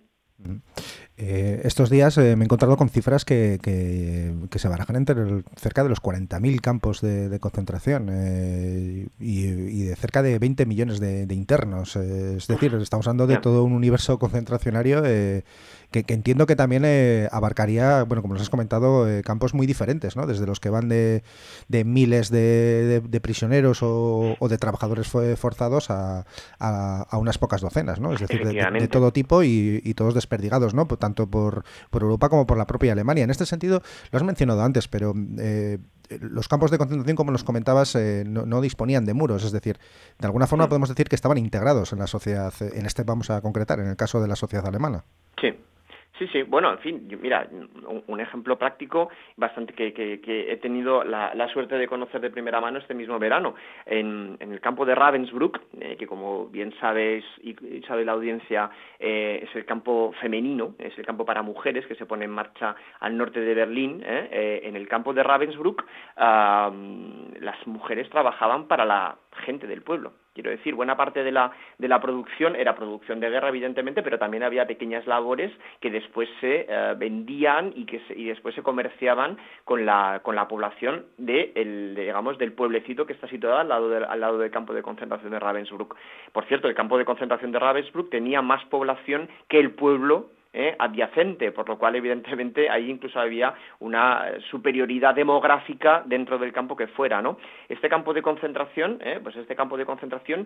Eh, estos días eh, me he encontrado con cifras que, que, que se barajan entre el, cerca de los cuarenta mil campos de, de concentración eh, y, y de cerca de veinte millones de, de internos. Eh, es decir, estamos hablando de todo un universo concentracionario eh, que, que entiendo que también eh, abarcaría, bueno, como nos has comentado, eh, campos muy diferentes, ¿no? Desde los que van de, de miles de, de, de prisioneros o, o de trabajadores forzados a, a, a unas pocas docenas, ¿no? Es decir, de, de, de todo tipo y, y todos desperdigados, ¿no? Tanto por, por Europa como por la propia Alemania. En este sentido, lo has mencionado antes, pero eh, los campos de concentración, como nos comentabas, eh, no, no disponían de muros. Es decir, de alguna forma podemos decir que estaban integrados en la sociedad, en este vamos a concretar, en el caso de la sociedad alemana. Sí. Sí, sí, bueno, en fin, yo, mira, un, un ejemplo práctico bastante que, que, que he tenido la, la suerte de conocer de primera mano este mismo verano, en, en el campo de Ravensbrück, eh, que como bien sabéis y, y sabe la audiencia, eh, es el campo femenino, es el campo para mujeres que se pone en marcha al norte de Berlín. Eh, eh, en el campo de Ravensbrück, uh, las mujeres trabajaban para la gente del pueblo. Quiero decir, buena parte de la de la producción era producción de guerra, evidentemente, pero también había pequeñas labores que después se uh, vendían y que se, y después se comerciaban con la con la población de el de, digamos del pueblecito que está situado al lado de, al lado del campo de concentración de Ravensbrück. Por cierto, el campo de concentración de Ravensbrück tenía más población que el pueblo Eh, adyacente, por lo cual evidentemente ahí incluso había una superioridad demográfica dentro del campo que fuera, ¿no? Este campo de concentración, eh, pues este campo de concentración,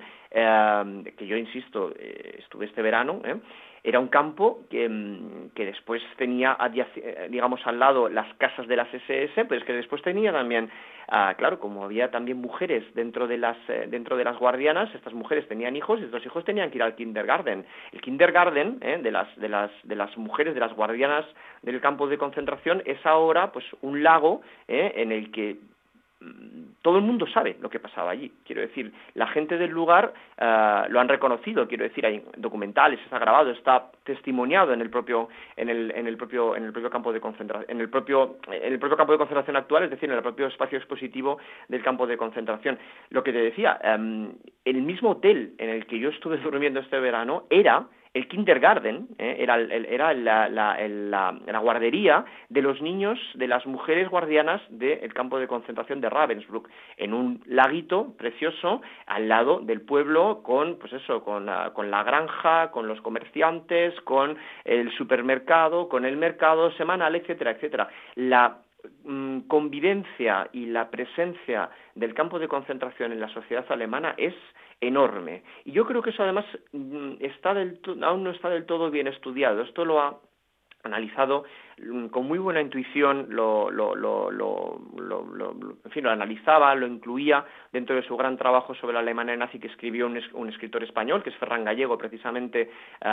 eh, que yo insisto, eh, estuve este verano, eh, era un campo que, que después tenía, digamos, al lado las casas de las ese ese, pero es que después tenía también, uh, claro, como había también mujeres dentro de las eh, dentro de las guardianas, estas mujeres tenían hijos y estos hijos tenían que ir al kindergarten. El kindergarten eh, de las de las de las mujeres, de las guardianas del campo de concentración, es ahora pues un lago eh, en el que todo el mundo sabe lo que pasaba allí. Quiero decir, la gente del lugar uh, lo han reconocido. Quiero decir, hay documentales, está grabado, está testimoniado en el propio en el en el propio en el propio campo de concentración, en el propio en el propio campo de concentración actual, es decir, en el propio espacio expositivo del campo de concentración. Lo que te decía, um, el mismo hotel en el que yo estuve durmiendo este verano era el kindergarten, eh, era, el, era la, la, la, la guardería de los niños, de las mujeres guardianas del campo de concentración de Ravensbrück, en un laguito precioso al lado del pueblo, con pues eso, con la, con la granja, con los comerciantes, con el supermercado, con el mercado semanal, etcétera, etcétera. La mm, convivencia y la presencia del campo de concentración en la sociedad alemana es enorme. Y yo creo que eso además está del aún no está del todo bien estudiado. Esto lo ha analizado con muy buena intuición, lo, lo, lo, lo, lo, lo, en fin, lo analizaba, lo incluía dentro de su gran trabajo sobre la Alemania nazi que escribió un, un escritor español, que es Ferran Gallego, precisamente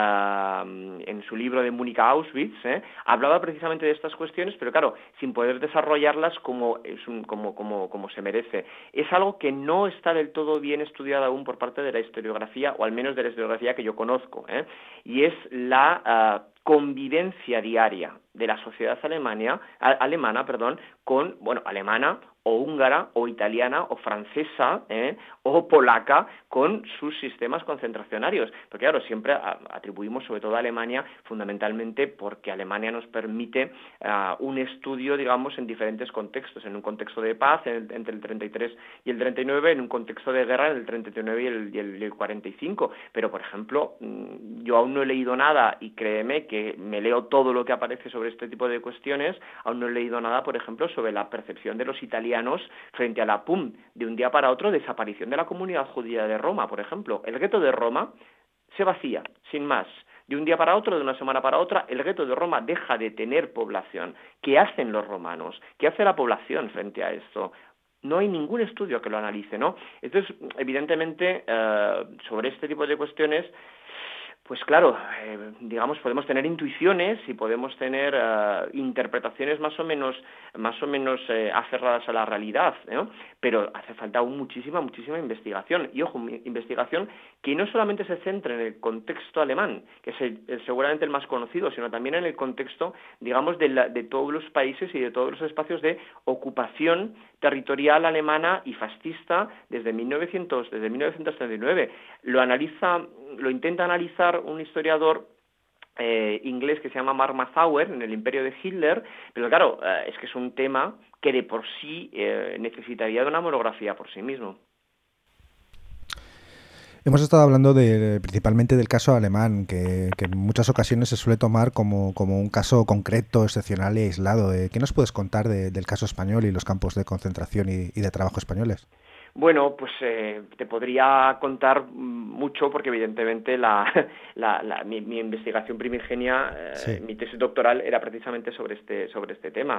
uh, en su libro de Múnich a Auschwitz, ¿eh? hablaba precisamente de estas cuestiones, pero claro, sin poder desarrollarlas como, es un, como, como, como se merece. Es algo que no está del todo bien estudiado aún por parte de la historiografía, o al menos de la historiografía que yo conozco, ¿eh? y es la uh, convivencia diaria de la sociedad alemania, a, alemana, perdón, con, bueno, alemana o húngara o italiana o francesa ¿eh? o polaca con sus sistemas concentracionarios. Porque claro, siempre atribuimos sobre todo a Alemania fundamentalmente porque Alemania nos permite uh, un estudio, digamos, en diferentes contextos, en un contexto de paz en el, entre el treinta y tres y el treinta y nueve, en un contexto de guerra en el treinta y nueve y el, y el, y el cuarenta y cinco. Pero, por ejemplo, yo aún no he leído nada y créeme que me leo todo lo que aparece sobre este tipo de cuestiones, aún no he leído nada, por ejemplo, sobre la percepción de los italianos frente a la, pum, de un día para otro, desaparición de la comunidad judía de Roma, por ejemplo. El gueto de Roma se vacía, sin más. De un día para otro, de una semana para otra, el gueto de Roma deja de tener población. ¿Qué hacen los romanos? ¿Qué hace la población frente a esto? No hay ningún estudio que lo analice, ¿no? Entonces, evidentemente, eh, sobre este tipo de cuestiones, Pues claro, eh, digamos, podemos tener intuiciones y podemos tener uh, interpretaciones más o menos, más o menos eh, aferradas a la realidad, ¿no? Pero hace falta aún muchísima, muchísima investigación. Y ojo, investigación que no solamente se centre en el contexto alemán, que es el, el, seguramente el más conocido, sino también en el contexto, digamos, de, la, de todos los países y de todos los espacios de ocupación territorial alemana y fascista desde mil novecientos, desde mil novecientos treinta y nueve. Lo analiza, lo intenta analizar un historiador eh, inglés que se llama Mark Mathauer en el Imperio de Hitler, pero claro, eh, es que es un tema que de por sí eh, necesitaría de una monografía por sí mismo. Hemos estado hablando de, principalmente del caso alemán, que, que en muchas ocasiones se suele tomar como, como un caso concreto, excepcional y aislado. ¿Qué nos puedes contar de, del caso español y los campos de concentración y, y de trabajo españoles? Bueno, pues eh, te podría contar mucho porque evidentemente la, la, la, mi, mi investigación primigenia, eh, sí. mi tesis doctoral era precisamente sobre este, sobre este tema.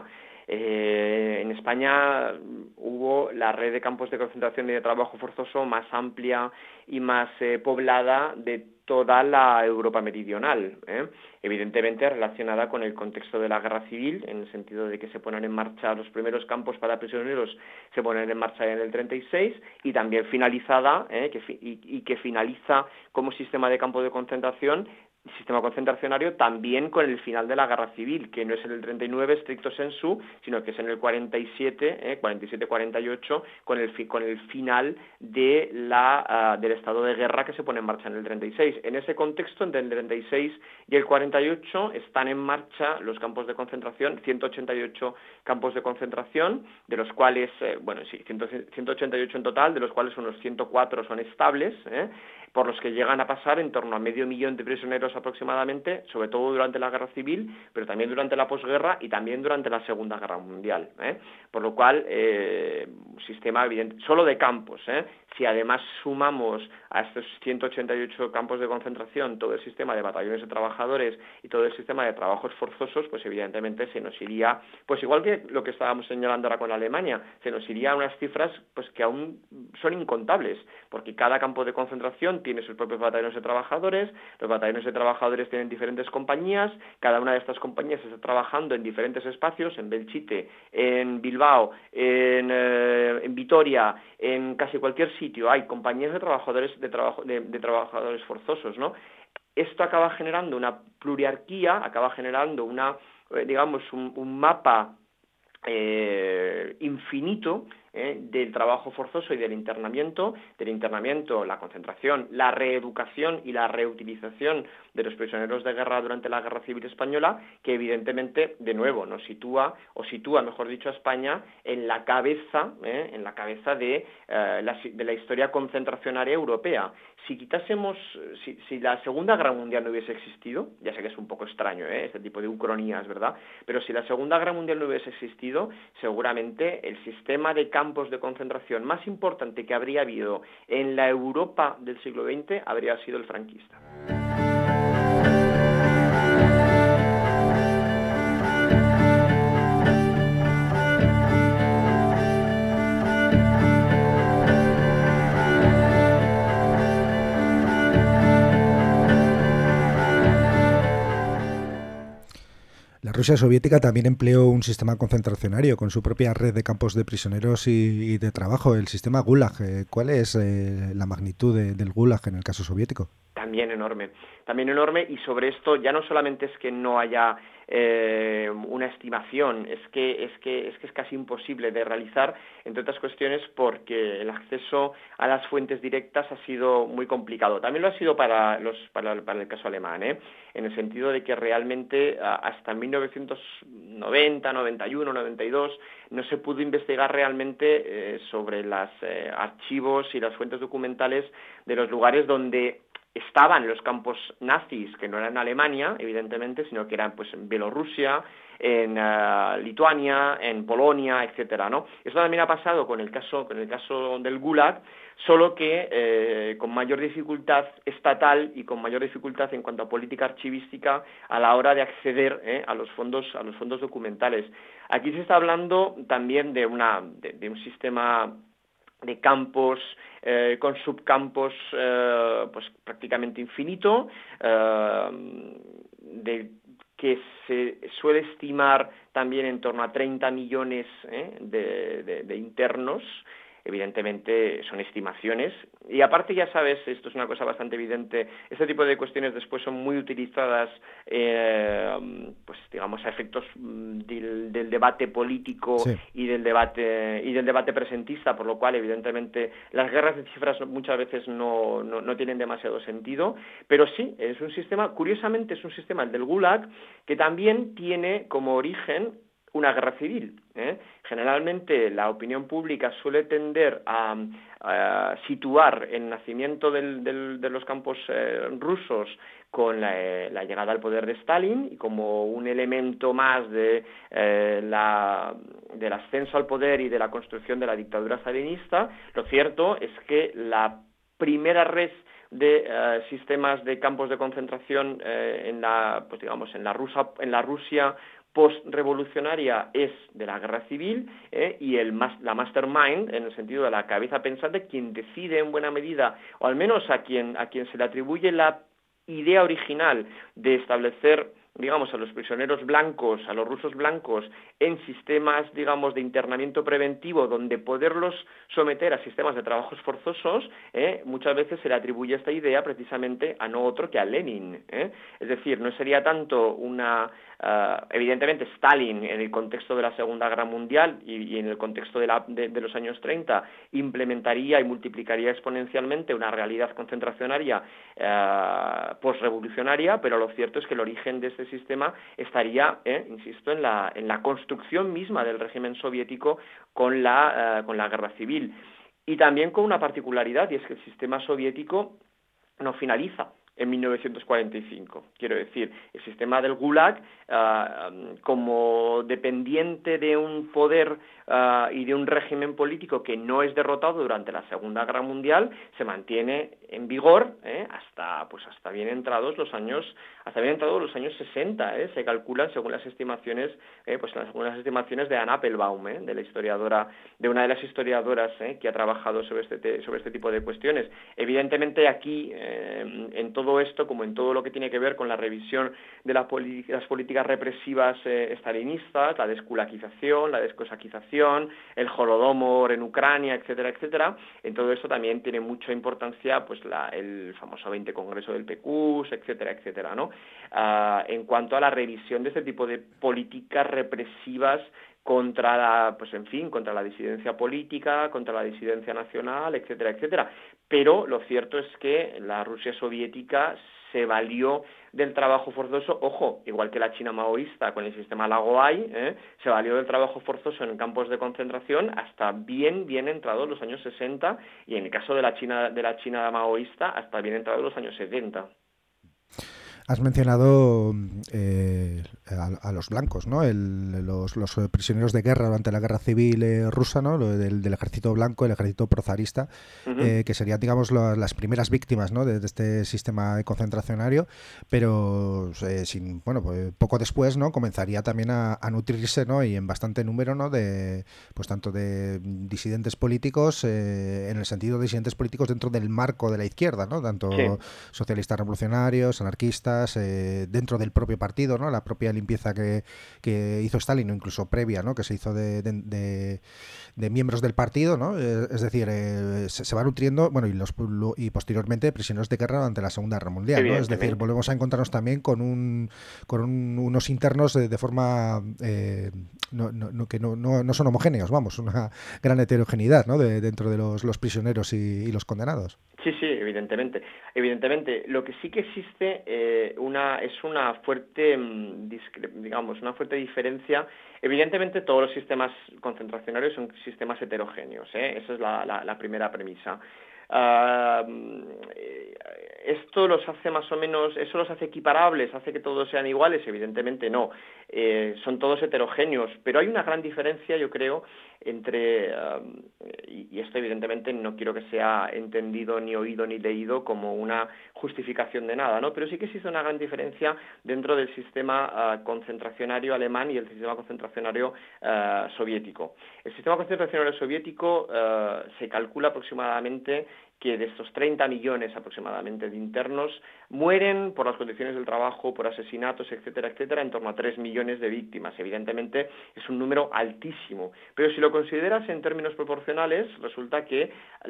Eh, en España hubo la red de campos de concentración y de trabajo forzoso más amplia y más eh, poblada de toda la Europa meridional, ¿eh? evidentemente relacionada con el contexto de la guerra civil, en el sentido de que se ponen en marcha los primeros campos para prisioneros, se ponen en marcha en el treinta y seis, y también finalizada, ¿eh? que fi- y, y que finaliza como sistema de campo de concentración, sistema concentracionario, también con el final de la guerra civil, que no es en el treinta y nueve stricto sensu, sino que es en el cuarenta y siete, eh, cuarenta y siete cuarenta y ocho, con el fi- con el final de la uh, del estado de guerra que se pone en marcha en el treinta y seis. En ese contexto, entre el treinta y seis y el cuarenta y ocho, están en marcha los campos de concentración, ciento ochenta y ocho campos de concentración, de los cuales, eh, bueno, sí, ciento ochenta y ocho en total, de los cuales unos ciento cuatro son estables, eh, por los que llegan a pasar en torno a medio millón de prisioneros aproximadamente, sobre todo durante la Guerra Civil, pero también durante la posguerra y también durante la Segunda Guerra Mundial, ¿eh? Por lo cual, eh, sistema evidente, solo de campos, ¿eh? Si además sumamos a estos ciento ochenta y ocho campos de concentración todo el sistema de batallones de trabajadores y todo el sistema de trabajos forzosos, pues evidentemente se nos iría, pues igual que lo que estábamos señalando ahora con Alemania, se nos iría a unas cifras pues que aún son incontables, porque cada campo de concentración tiene sus propios batallones de trabajadores, los batallones de trabajadores tienen diferentes compañías, cada una de estas compañías está trabajando en diferentes espacios, en Belchite, en Bilbao, en, eh, en Vitoria, en casi cualquier sitio hay compañías de trabajadores de trabajo de, de trabajadores forzosos, ¿no? Esto acaba generando una pluriarquía, acaba generando una, eh, digamos, un, un mapa eh, infinito eh, del trabajo forzoso y del internamiento, del internamiento, la concentración, la reeducación y la reutilización de los prisioneros de guerra durante la Guerra Civil Española, que evidentemente, de nuevo, nos sitúa, o sitúa, mejor dicho, a España en la cabeza, eh, en la cabeza de, eh, la, de la historia concentracionaria europea. Si quitásemos, si, si la Segunda Guerra Mundial no hubiese existido, ya sé que es un poco extraño, ¿eh? este tipo de ucronías, ¿verdad? Pero si la Segunda Guerra Mundial no hubiese existido, seguramente el sistema de campos de concentración más importante que habría habido en la Europa del siglo veinte habría sido el franquista. La Rusia soviética también empleó un sistema concentracionario con su propia red de campos de prisioneros y, y de trabajo, el sistema Gulag. ¿Cuál es eh, la magnitud de, del Gulag en el caso soviético? También enorme, también enorme, y sobre esto ya no solamente es que no haya eh, una estimación, es que, es que es que es casi imposible de realizar, entre otras cuestiones porque el acceso a las fuentes directas ha sido muy complicado. También lo ha sido para los para, para el caso alemán, ¿eh? En el sentido de que realmente hasta mil novecientos noventa, noventa y uno, noventa y dos no se pudo investigar realmente eh, sobre los eh, archivos y las fuentes documentales de los lugares donde estaban los campos nazis, que no eran Alemania, evidentemente, sino que eran pues en Bielorrusia, en uh, Lituania, en Polonia, etcétera, ¿no? Eso también ha pasado con el caso, con el caso del Gulag, solo que eh, con mayor dificultad estatal y con mayor dificultad en cuanto a política archivística a la hora de acceder eh, a los fondos, a los fondos documentales. Aquí se está hablando también de una, de, de un sistema de campos eh, con subcampos eh, pues prácticamente infinito, eh, de que se suele estimar también en torno a treinta millones eh, de, de, de internos. Evidentemente son estimaciones y aparte ya sabes, esto es una cosa bastante evidente, este tipo de cuestiones después son muy utilizadas eh, pues digamos a efectos del, del debate político sí. y del debate y del debate presentista, por lo cual evidentemente las guerras de cifras muchas veces no, no, no tienen demasiado sentido, pero sí, es un sistema, curiosamente es un sistema, el del Gulag, que también tiene como origen una guerra civil. ¿eh? Generalmente la opinión pública suele tender a, a situar el nacimiento del, del, de los campos eh, rusos con la, eh, la llegada al poder de Stalin y como un elemento más de eh, la, del ascenso al poder y de la construcción de la dictadura stalinista. Lo cierto es que la primera red de uh, sistemas de campos de concentración eh, en la, pues digamos, en la Rusia, en la Rusia post-revolucionaria es de la guerra civil eh, y el la mastermind, en el sentido de la cabeza pensante, quien decide en buena medida, o al menos a quien, a quien se le atribuye la idea original de establecer, digamos, a los prisioneros blancos, a los rusos blancos, en sistemas, digamos, de internamiento preventivo, donde poderlos someter a sistemas de trabajos forzosos, eh, muchas veces se le atribuye esta idea precisamente a no otro que a Lenin. Eh. Es decir, no sería tanto una... Uh, evidentemente Stalin, en el contexto de la Segunda Guerra Mundial y, y en el contexto de, la, de, de los años treinta, implementaría y multiplicaría exponencialmente una realidad concentracionaria uh, postrevolucionaria, pero lo cierto es que el origen de este sistema estaría, eh, insisto, en la, en la construcción misma del régimen soviético con la, uh, con la guerra civil. Y también con una particularidad, y es que el sistema soviético no finaliza en mil novecientos cuarenta y cinco. Quiero decir, el sistema del Gulag, uh, como dependiente de un poder uh, y de un régimen político que no es derrotado durante la Segunda Guerra Mundial, se mantiene en vigor eh, hasta pues hasta bien entrados los años hasta bien entrados los años sesenta. Eh, se calculan según las estimaciones eh, pues según las estimaciones de Anna Applebaum, eh, de la historiadora de una de las historiadoras eh, que ha trabajado sobre este te, sobre este tipo de cuestiones. Evidentemente aquí eh, en todo todo esto, como en todo lo que tiene que ver con la revisión de la poli las políticas represivas eh, estalinistas, la desculaquización, la descosaquización, el Holodomor en Ucrania, etcétera, etcétera, en todo esto también tiene mucha importancia pues la, el famoso veinte Congreso del P Q S, etcétera, etcétera, ¿no? Uh, en cuanto a la revisión de este tipo de políticas represivas contra la, pues en fin, contra la disidencia política, contra la disidencia nacional, etcétera, etcétera. Pero lo cierto es que la Rusia soviética se valió del trabajo forzoso, ojo, igual que la China maoísta con el sistema Laogai, ¿eh? se valió del trabajo forzoso en campos de concentración hasta bien, bien entrados los años sesenta, y en el caso de la China, de la China maoísta, hasta bien entrados los años setenta. Has mencionado eh, a, a los blancos, ¿no? El, los, los prisioneros de guerra durante la guerra civil eh, rusa, ¿no? Del, del ejército blanco, el ejército prozarista, uh-huh. eh, que serían, digamos, lo, las primeras víctimas, ¿no? de, de este sistema concentracionario, pero eh, sin, bueno, pues poco después, ¿no? Comenzaría también a, a nutrirse, ¿no? Y en bastante número, ¿no? De, pues tanto de disidentes políticos, eh, en el sentido de disidentes políticos dentro del marco de la izquierda, ¿no? Tanto sí. socialistas revolucionarios, anarquistas, Eh, dentro del propio partido, ¿no? La propia limpieza que, que hizo Stalin, o incluso previa, ¿no? Que se hizo de, de, de, de miembros del partido, ¿no? Eh, es decir, eh, se, se va nutriendo, bueno, y los y posteriormente prisioneros de guerra durante la Segunda Guerra Mundial, ¿no? Es decir, volvemos a encontrarnos también con un con un, unos internos de, de forma eh, no, no, no, que no, no, no son homogéneos, vamos, una gran heterogeneidad, ¿no? De, dentro de los, los prisioneros y, y los condenados. Sí, sí, evidentemente. Evidentemente, lo que sí que existe eh, una es una fuerte, digamos, una fuerte diferencia. Evidentemente, todos los sistemas concentracionarios son sistemas heterogéneos, ¿eh? Esa es la, la, la primera premisa. Uh, esto los hace más o menos, eso los hace equiparables, hace que todos sean iguales, evidentemente no, eh, son todos heterogéneos, pero hay una gran diferencia, yo creo, entre, um, y, y esto evidentemente no quiero que sea entendido ni oído ni leído como una justificación de nada, ¿no? Pero sí que existe una gran diferencia dentro del sistema uh, concentracionario alemán y el sistema concentracionario uh, soviético. El sistema concentracionario soviético uh, se calcula aproximadamente que de estos treinta millones aproximadamente de internos mueren por las condiciones del trabajo, por asesinatos, etcétera, etcétera, en torno a tres millones de víctimas. Evidentemente es un número altísimo, pero si lo consideras en términos proporcionales, resulta que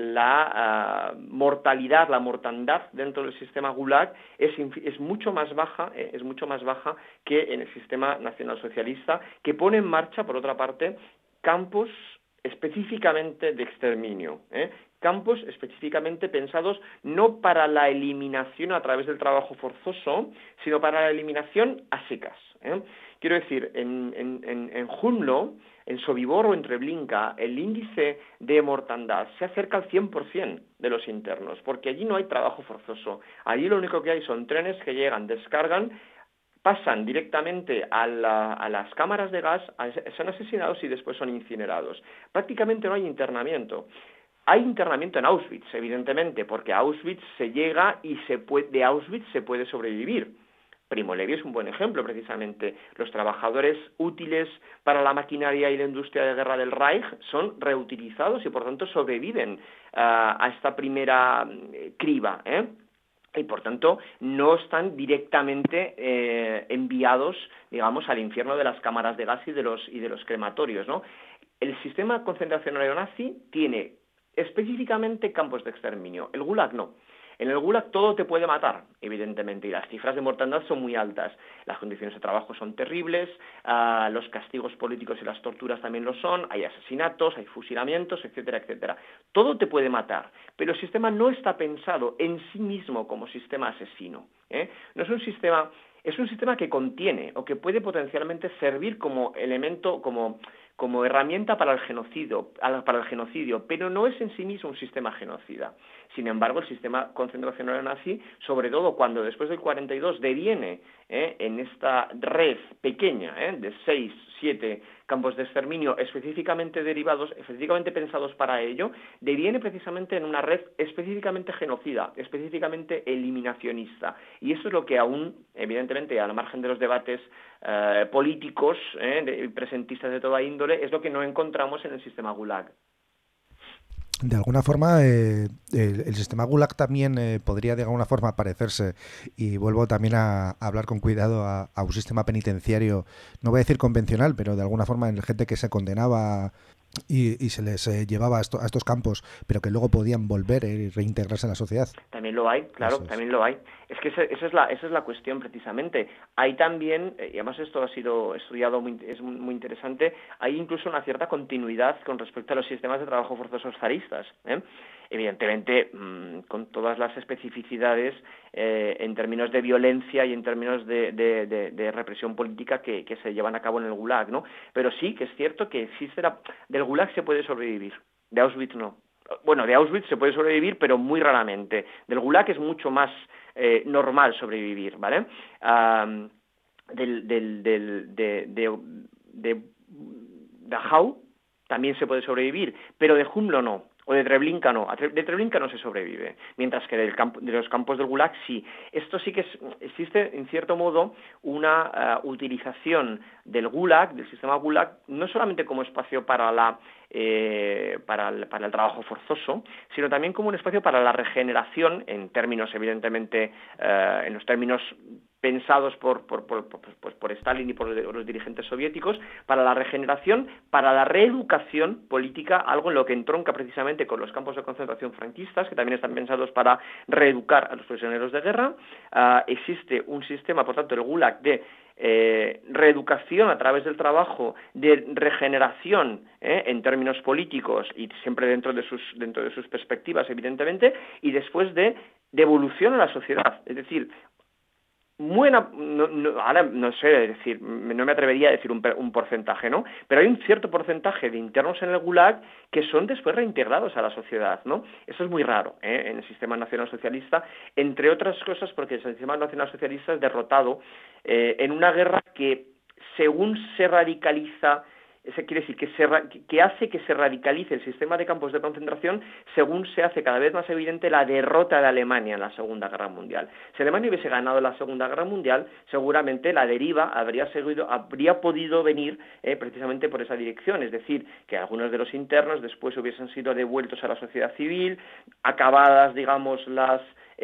la uh, mortalidad, la mortandad dentro del sistema Gulag es, es mucho más baja, eh, es mucho más baja que en el sistema nacionalsocialista, que pone en marcha, por otra parte, campos específicamente de exterminio, ¿eh? campos específicamente pensados no para la eliminación a través del trabajo forzoso, sino para la eliminación a secas. ¿eh? Quiero decir, en, en, en, en Jumlo, en Sobibor o en Treblinka, el índice de mortandad se acerca al cien por ciento de los internos, porque allí no hay trabajo forzoso. Allí lo único que hay son trenes que llegan, descargan, pasan directamente a, la, a las cámaras de gas, son asesinados y después son incinerados. Prácticamente no hay internamiento. Hay internamiento en Auschwitz, evidentemente, porque a Auschwitz se llega y se puede, de Auschwitz se puede sobrevivir. Primo Levi es un buen ejemplo, precisamente. Los trabajadores útiles para la maquinaria y la industria de guerra del Reich son reutilizados y, por tanto, sobreviven uh, a esta primera eh, criba, ¿eh? Y, por tanto, no están directamente eh, enviados, digamos, al infierno de las cámaras de gas y de los, y de los crematorios, ¿no? El sistema concentracionario nazi tiene específicamente campos de exterminio. El Gulag no. En el Gulag todo te puede matar, evidentemente, y las cifras de mortandad son muy altas. Las condiciones de trabajo son terribles, uh, los castigos políticos y las torturas también lo son, hay asesinatos, hay fusilamientos, etcétera, etcétera. Todo te puede matar, pero el sistema no está pensado en sí mismo como sistema asesino, ¿eh? No es un sistema, es un sistema que contiene o que puede potencialmente servir como elemento, como como herramienta para el genocidio, para el genocidio, pero no es en sí mismo un sistema genocida. Sin embargo, el sistema concentracionario nazi, sobre todo cuando después del cuarenta y dos deviene eh, en esta red pequeña eh, de seis, siete campos de exterminio específicamente derivados, específicamente pensados para ello, deviene precisamente en una red específicamente genocida, específicamente eliminacionista. Y eso es lo que aún, evidentemente, al margen de los debates eh, políticos, eh, de, presentistas de toda índole, es lo que no encontramos en el sistema Gulag. De alguna forma, eh, el, el sistema Gulag también eh, podría de alguna forma parecerse, y vuelvo también a, a hablar con cuidado a, a un sistema penitenciario, no voy a decir convencional, pero de alguna forma en gente que se condenaba y, y se les eh, llevaba a, esto, a estos campos, pero que luego podían volver y reintegrarse en la sociedad. También lo hay, claro, es. también lo hay. Es que esa, esa, es la, esa es la cuestión precisamente. Hay también, y además esto ha sido estudiado, muy, es muy interesante, hay incluso una cierta continuidad con respecto a los sistemas de trabajo forzosos zaristas, ¿eh? Evidentemente, mmm, con todas las especificidades eh, en términos de violencia y en términos de, de, de, de represión política que, que se llevan a cabo en el Gulag, ¿no? Pero sí que es cierto que existe la, del Gulag se puede sobrevivir, de Auschwitz no. Bueno, de Auschwitz se puede sobrevivir, pero muy raramente. Del Gulag es mucho más eh, normal sobrevivir, ¿vale? Um, del, del, del, de, de, de Dachau también se puede sobrevivir, pero de Jumlo no. O de Treblinka no, de Treblinka no se sobrevive, mientras que del campo, de los campos del Gulag sí. Esto sí que es, existe, en cierto modo, una uh, utilización del Gulag, del sistema Gulag, no solamente como espacio para la eh, para, el, para el trabajo forzoso, sino también como un espacio para la regeneración, en términos, evidentemente, uh, en los términos pensados por, por, por, por, pues por Stalin y por los dirigentes soviéticos, para la regeneración, para la reeducación política, algo en lo que entronca precisamente con los campos de concentración franquistas, que también están pensados para reeducar a los prisioneros de guerra. Uh, existe un sistema, por tanto, el Gulag, de eh, reeducación a través del trabajo, de regeneración eh, en términos políticos y siempre dentro de sus, dentro de sus perspectivas, evidentemente, y después de devolución a la sociedad. Es decir, buena, no, no, ahora no sé decir, no me atrevería a decir un, un porcentaje, ¿no? Pero hay un cierto porcentaje de internos en el Gulag que son después reintegrados a la sociedad, ¿no? Eso es muy raro, ¿eh? En el sistema nacionalsocialista, entre otras cosas porque el sistema nacionalsocialista es derrotado eh, en una guerra que, según se radicaliza ese quiere decir que, se, que hace que se radicalice el sistema de campos de concentración según se hace cada vez más evidente la derrota de Alemania en la Segunda Guerra Mundial. Si Alemania hubiese ganado la Segunda Guerra Mundial, seguramente la deriva habría seguido, habría podido venir eh, precisamente por esa dirección, es decir, que algunos de los internos después hubiesen sido devueltos a la sociedad civil, acabadas, digamos, las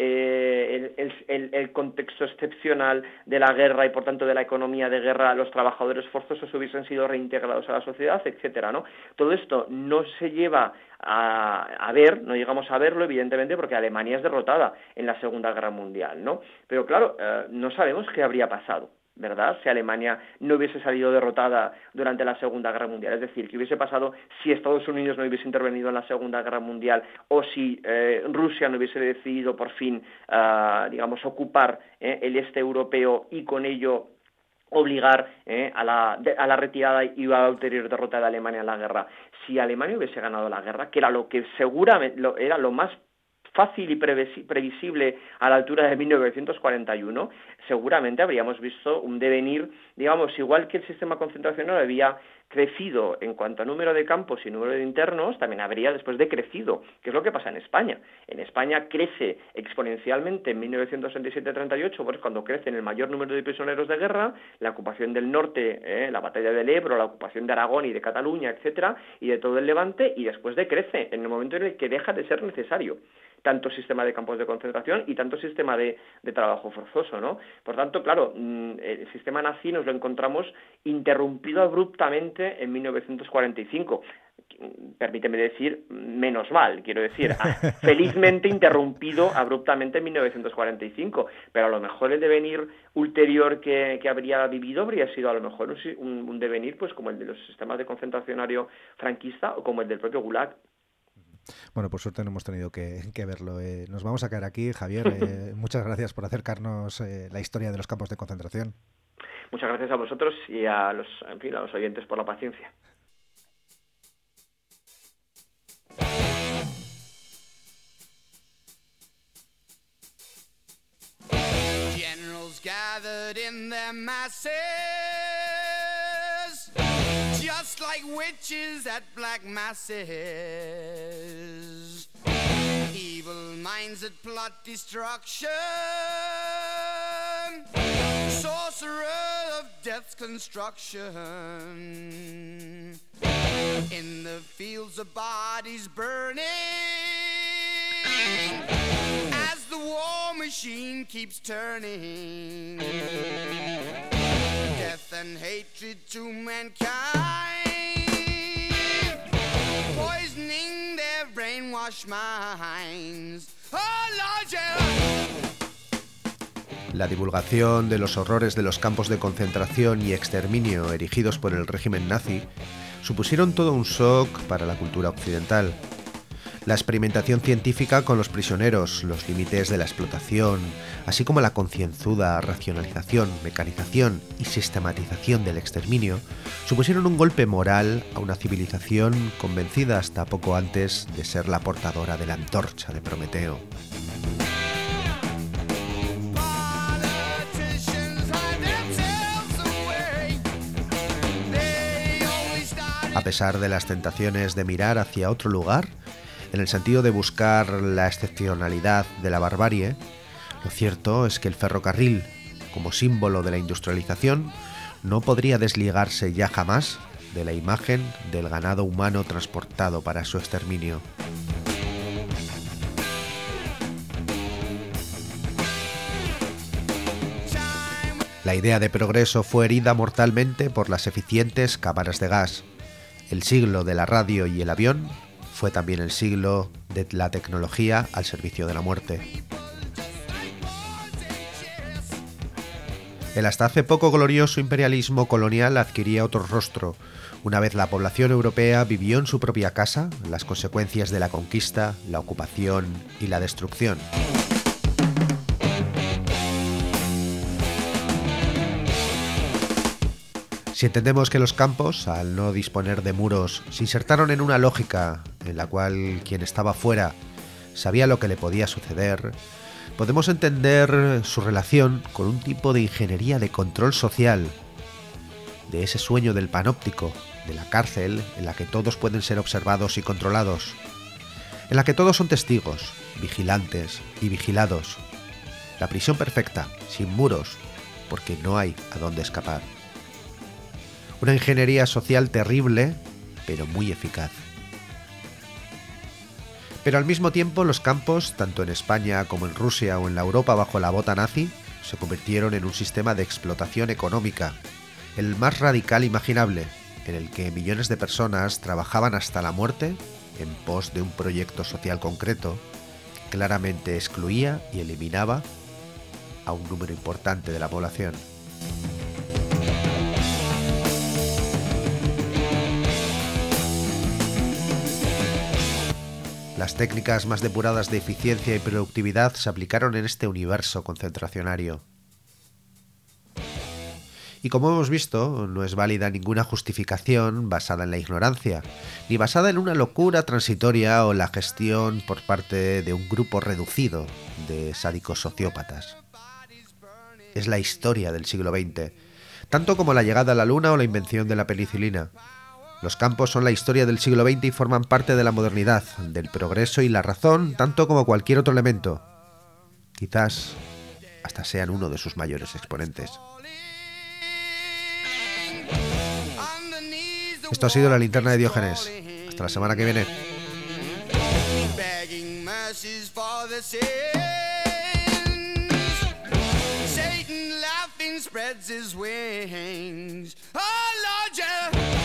Eh, el, el, el contexto excepcional de la guerra y por tanto de la economía de guerra, los trabajadores forzosos hubiesen sido reintegrados a la sociedad, etcétera, ¿no? Todo esto no se lleva a, a ver, no llegamos a verlo evidentemente porque Alemania es derrotada en la Segunda Guerra Mundial, ¿no? Pero claro, eh, no sabemos qué habría pasado, ¿verdad?, si Alemania no hubiese salido derrotada durante la Segunda Guerra Mundial. Es decir, qué hubiese pasado si Estados Unidos no hubiese intervenido en la Segunda Guerra Mundial o si eh, Rusia no hubiese decidido por fin, uh, digamos, ocupar eh, el este europeo y con ello obligar eh, a, la, de, a la retirada y a la ulterior derrota de Alemania en la guerra. Si Alemania hubiese ganado la guerra, que era lo que seguramente lo, era lo más fácil y previsible a la altura de mil novecientos cuarenta y uno, seguramente habríamos visto un devenir, digamos, igual que el sistema concentracional había crecido en cuanto a número de campos y número de internos, también habría después decrecido, que es lo que pasa en España. En España crece exponencialmente en mil novecientos treinta y siete treinta y ocho, pues cuando crecen el mayor número de prisioneros de guerra, la ocupación del norte, eh, la batalla del Ebro, la ocupación de Aragón y de Cataluña, etcétera, y de todo el Levante, y después decrece en el momento en el que deja de ser necesario tanto sistema de campos de concentración y tanto sistema de, de trabajo forzoso, ¿no? Por tanto, claro, el sistema nazi nos lo encontramos interrumpido abruptamente en mil novecientos cuarenta y cinco. Permíteme decir, menos mal, quiero decir, felizmente interrumpido abruptamente en mil novecientos cuarenta y cinco, pero a lo mejor el devenir ulterior que, que habría vivido habría sido a lo mejor un, un devenir pues como el de los sistemas de concentracionario franquista o como el del propio Gulag. Bueno, por suerte no hemos tenido que, que verlo. Eh, nos vamos a quedar aquí, Javier. Eh, muchas gracias por acercarnos eh, la historia de los campos de concentración. Muchas gracias a vosotros y a los, en fin, a los oyentes por la paciencia. Generals gathered in their masses, just like witches at black masses. Evil minds that plot destruction, sorcerer of death's construction. In the fields of bodies burning, as the war machine keeps turning. Death and hatred to mankind, poisoning their brainwashed minds. Oh, Lord, yeah. La divulgación de los horrores de los campos de concentración y exterminio erigidos por el régimen nazi supusieron todo un shock para la cultura occidental. La experimentación científica con los prisioneros, los límites de la explotación, así como la concienzuda racionalización, mecanización y sistematización del exterminio, supusieron un golpe moral a una civilización convencida hasta poco antes de ser la portadora de la antorcha de Prometeo. A pesar de las tentaciones de mirar hacia otro lugar, en el sentido de buscar la excepcionalidad de la barbarie, lo cierto es que el ferrocarril, como símbolo de la industrialización, no podría desligarse ya jamás de la imagen del ganado humano transportado para su exterminio. La idea de progreso fue herida mortalmente por las eficientes cámaras de gas. El siglo de la radio y el avión fue también el siglo de la tecnología al servicio de la muerte. El hasta hace poco glorioso imperialismo colonial adquiría otro rostro, una vez la población europea vivió en su propia casa las consecuencias de la conquista, la ocupación y la destrucción. Si entendemos que los campos, al no disponer de muros, se insertaron en una lógica en la cual quien estaba fuera sabía lo que le podía suceder, podemos entender su relación con un tipo de ingeniería de control social, de ese sueño del panóptico, de la cárcel en la que todos pueden ser observados y controlados, en la que todos son testigos, vigilantes y vigilados. La prisión perfecta, sin muros, porque no hay a dónde escapar. Una ingeniería social terrible, pero muy eficaz. Pero al mismo tiempo los campos, tanto en España como en Rusia o en la Europa bajo la bota nazi, se convirtieron en un sistema de explotación económica, el más radical imaginable, en el que millones de personas trabajaban hasta la muerte en pos de un proyecto social concreto que claramente excluía y eliminaba a un número importante de la población. Las técnicas más depuradas de eficiencia y productividad se aplicaron en este universo concentracionario. Y como hemos visto, no es válida ninguna justificación basada en la ignorancia, ni basada en una locura transitoria o la gestión por parte de un grupo reducido de sádicos sociópatas. Es la historia del siglo veinte, tanto como la llegada a la Luna o la invención de la penicilina. Los campos son la historia del siglo veinte y forman parte de la modernidad, del progreso y la razón, tanto como cualquier otro elemento. Quizás hasta sean uno de sus mayores exponentes. Esto ha sido La Linterna de Diógenes. Hasta la semana que viene. Spreads his wings. Oh Lord, yeah.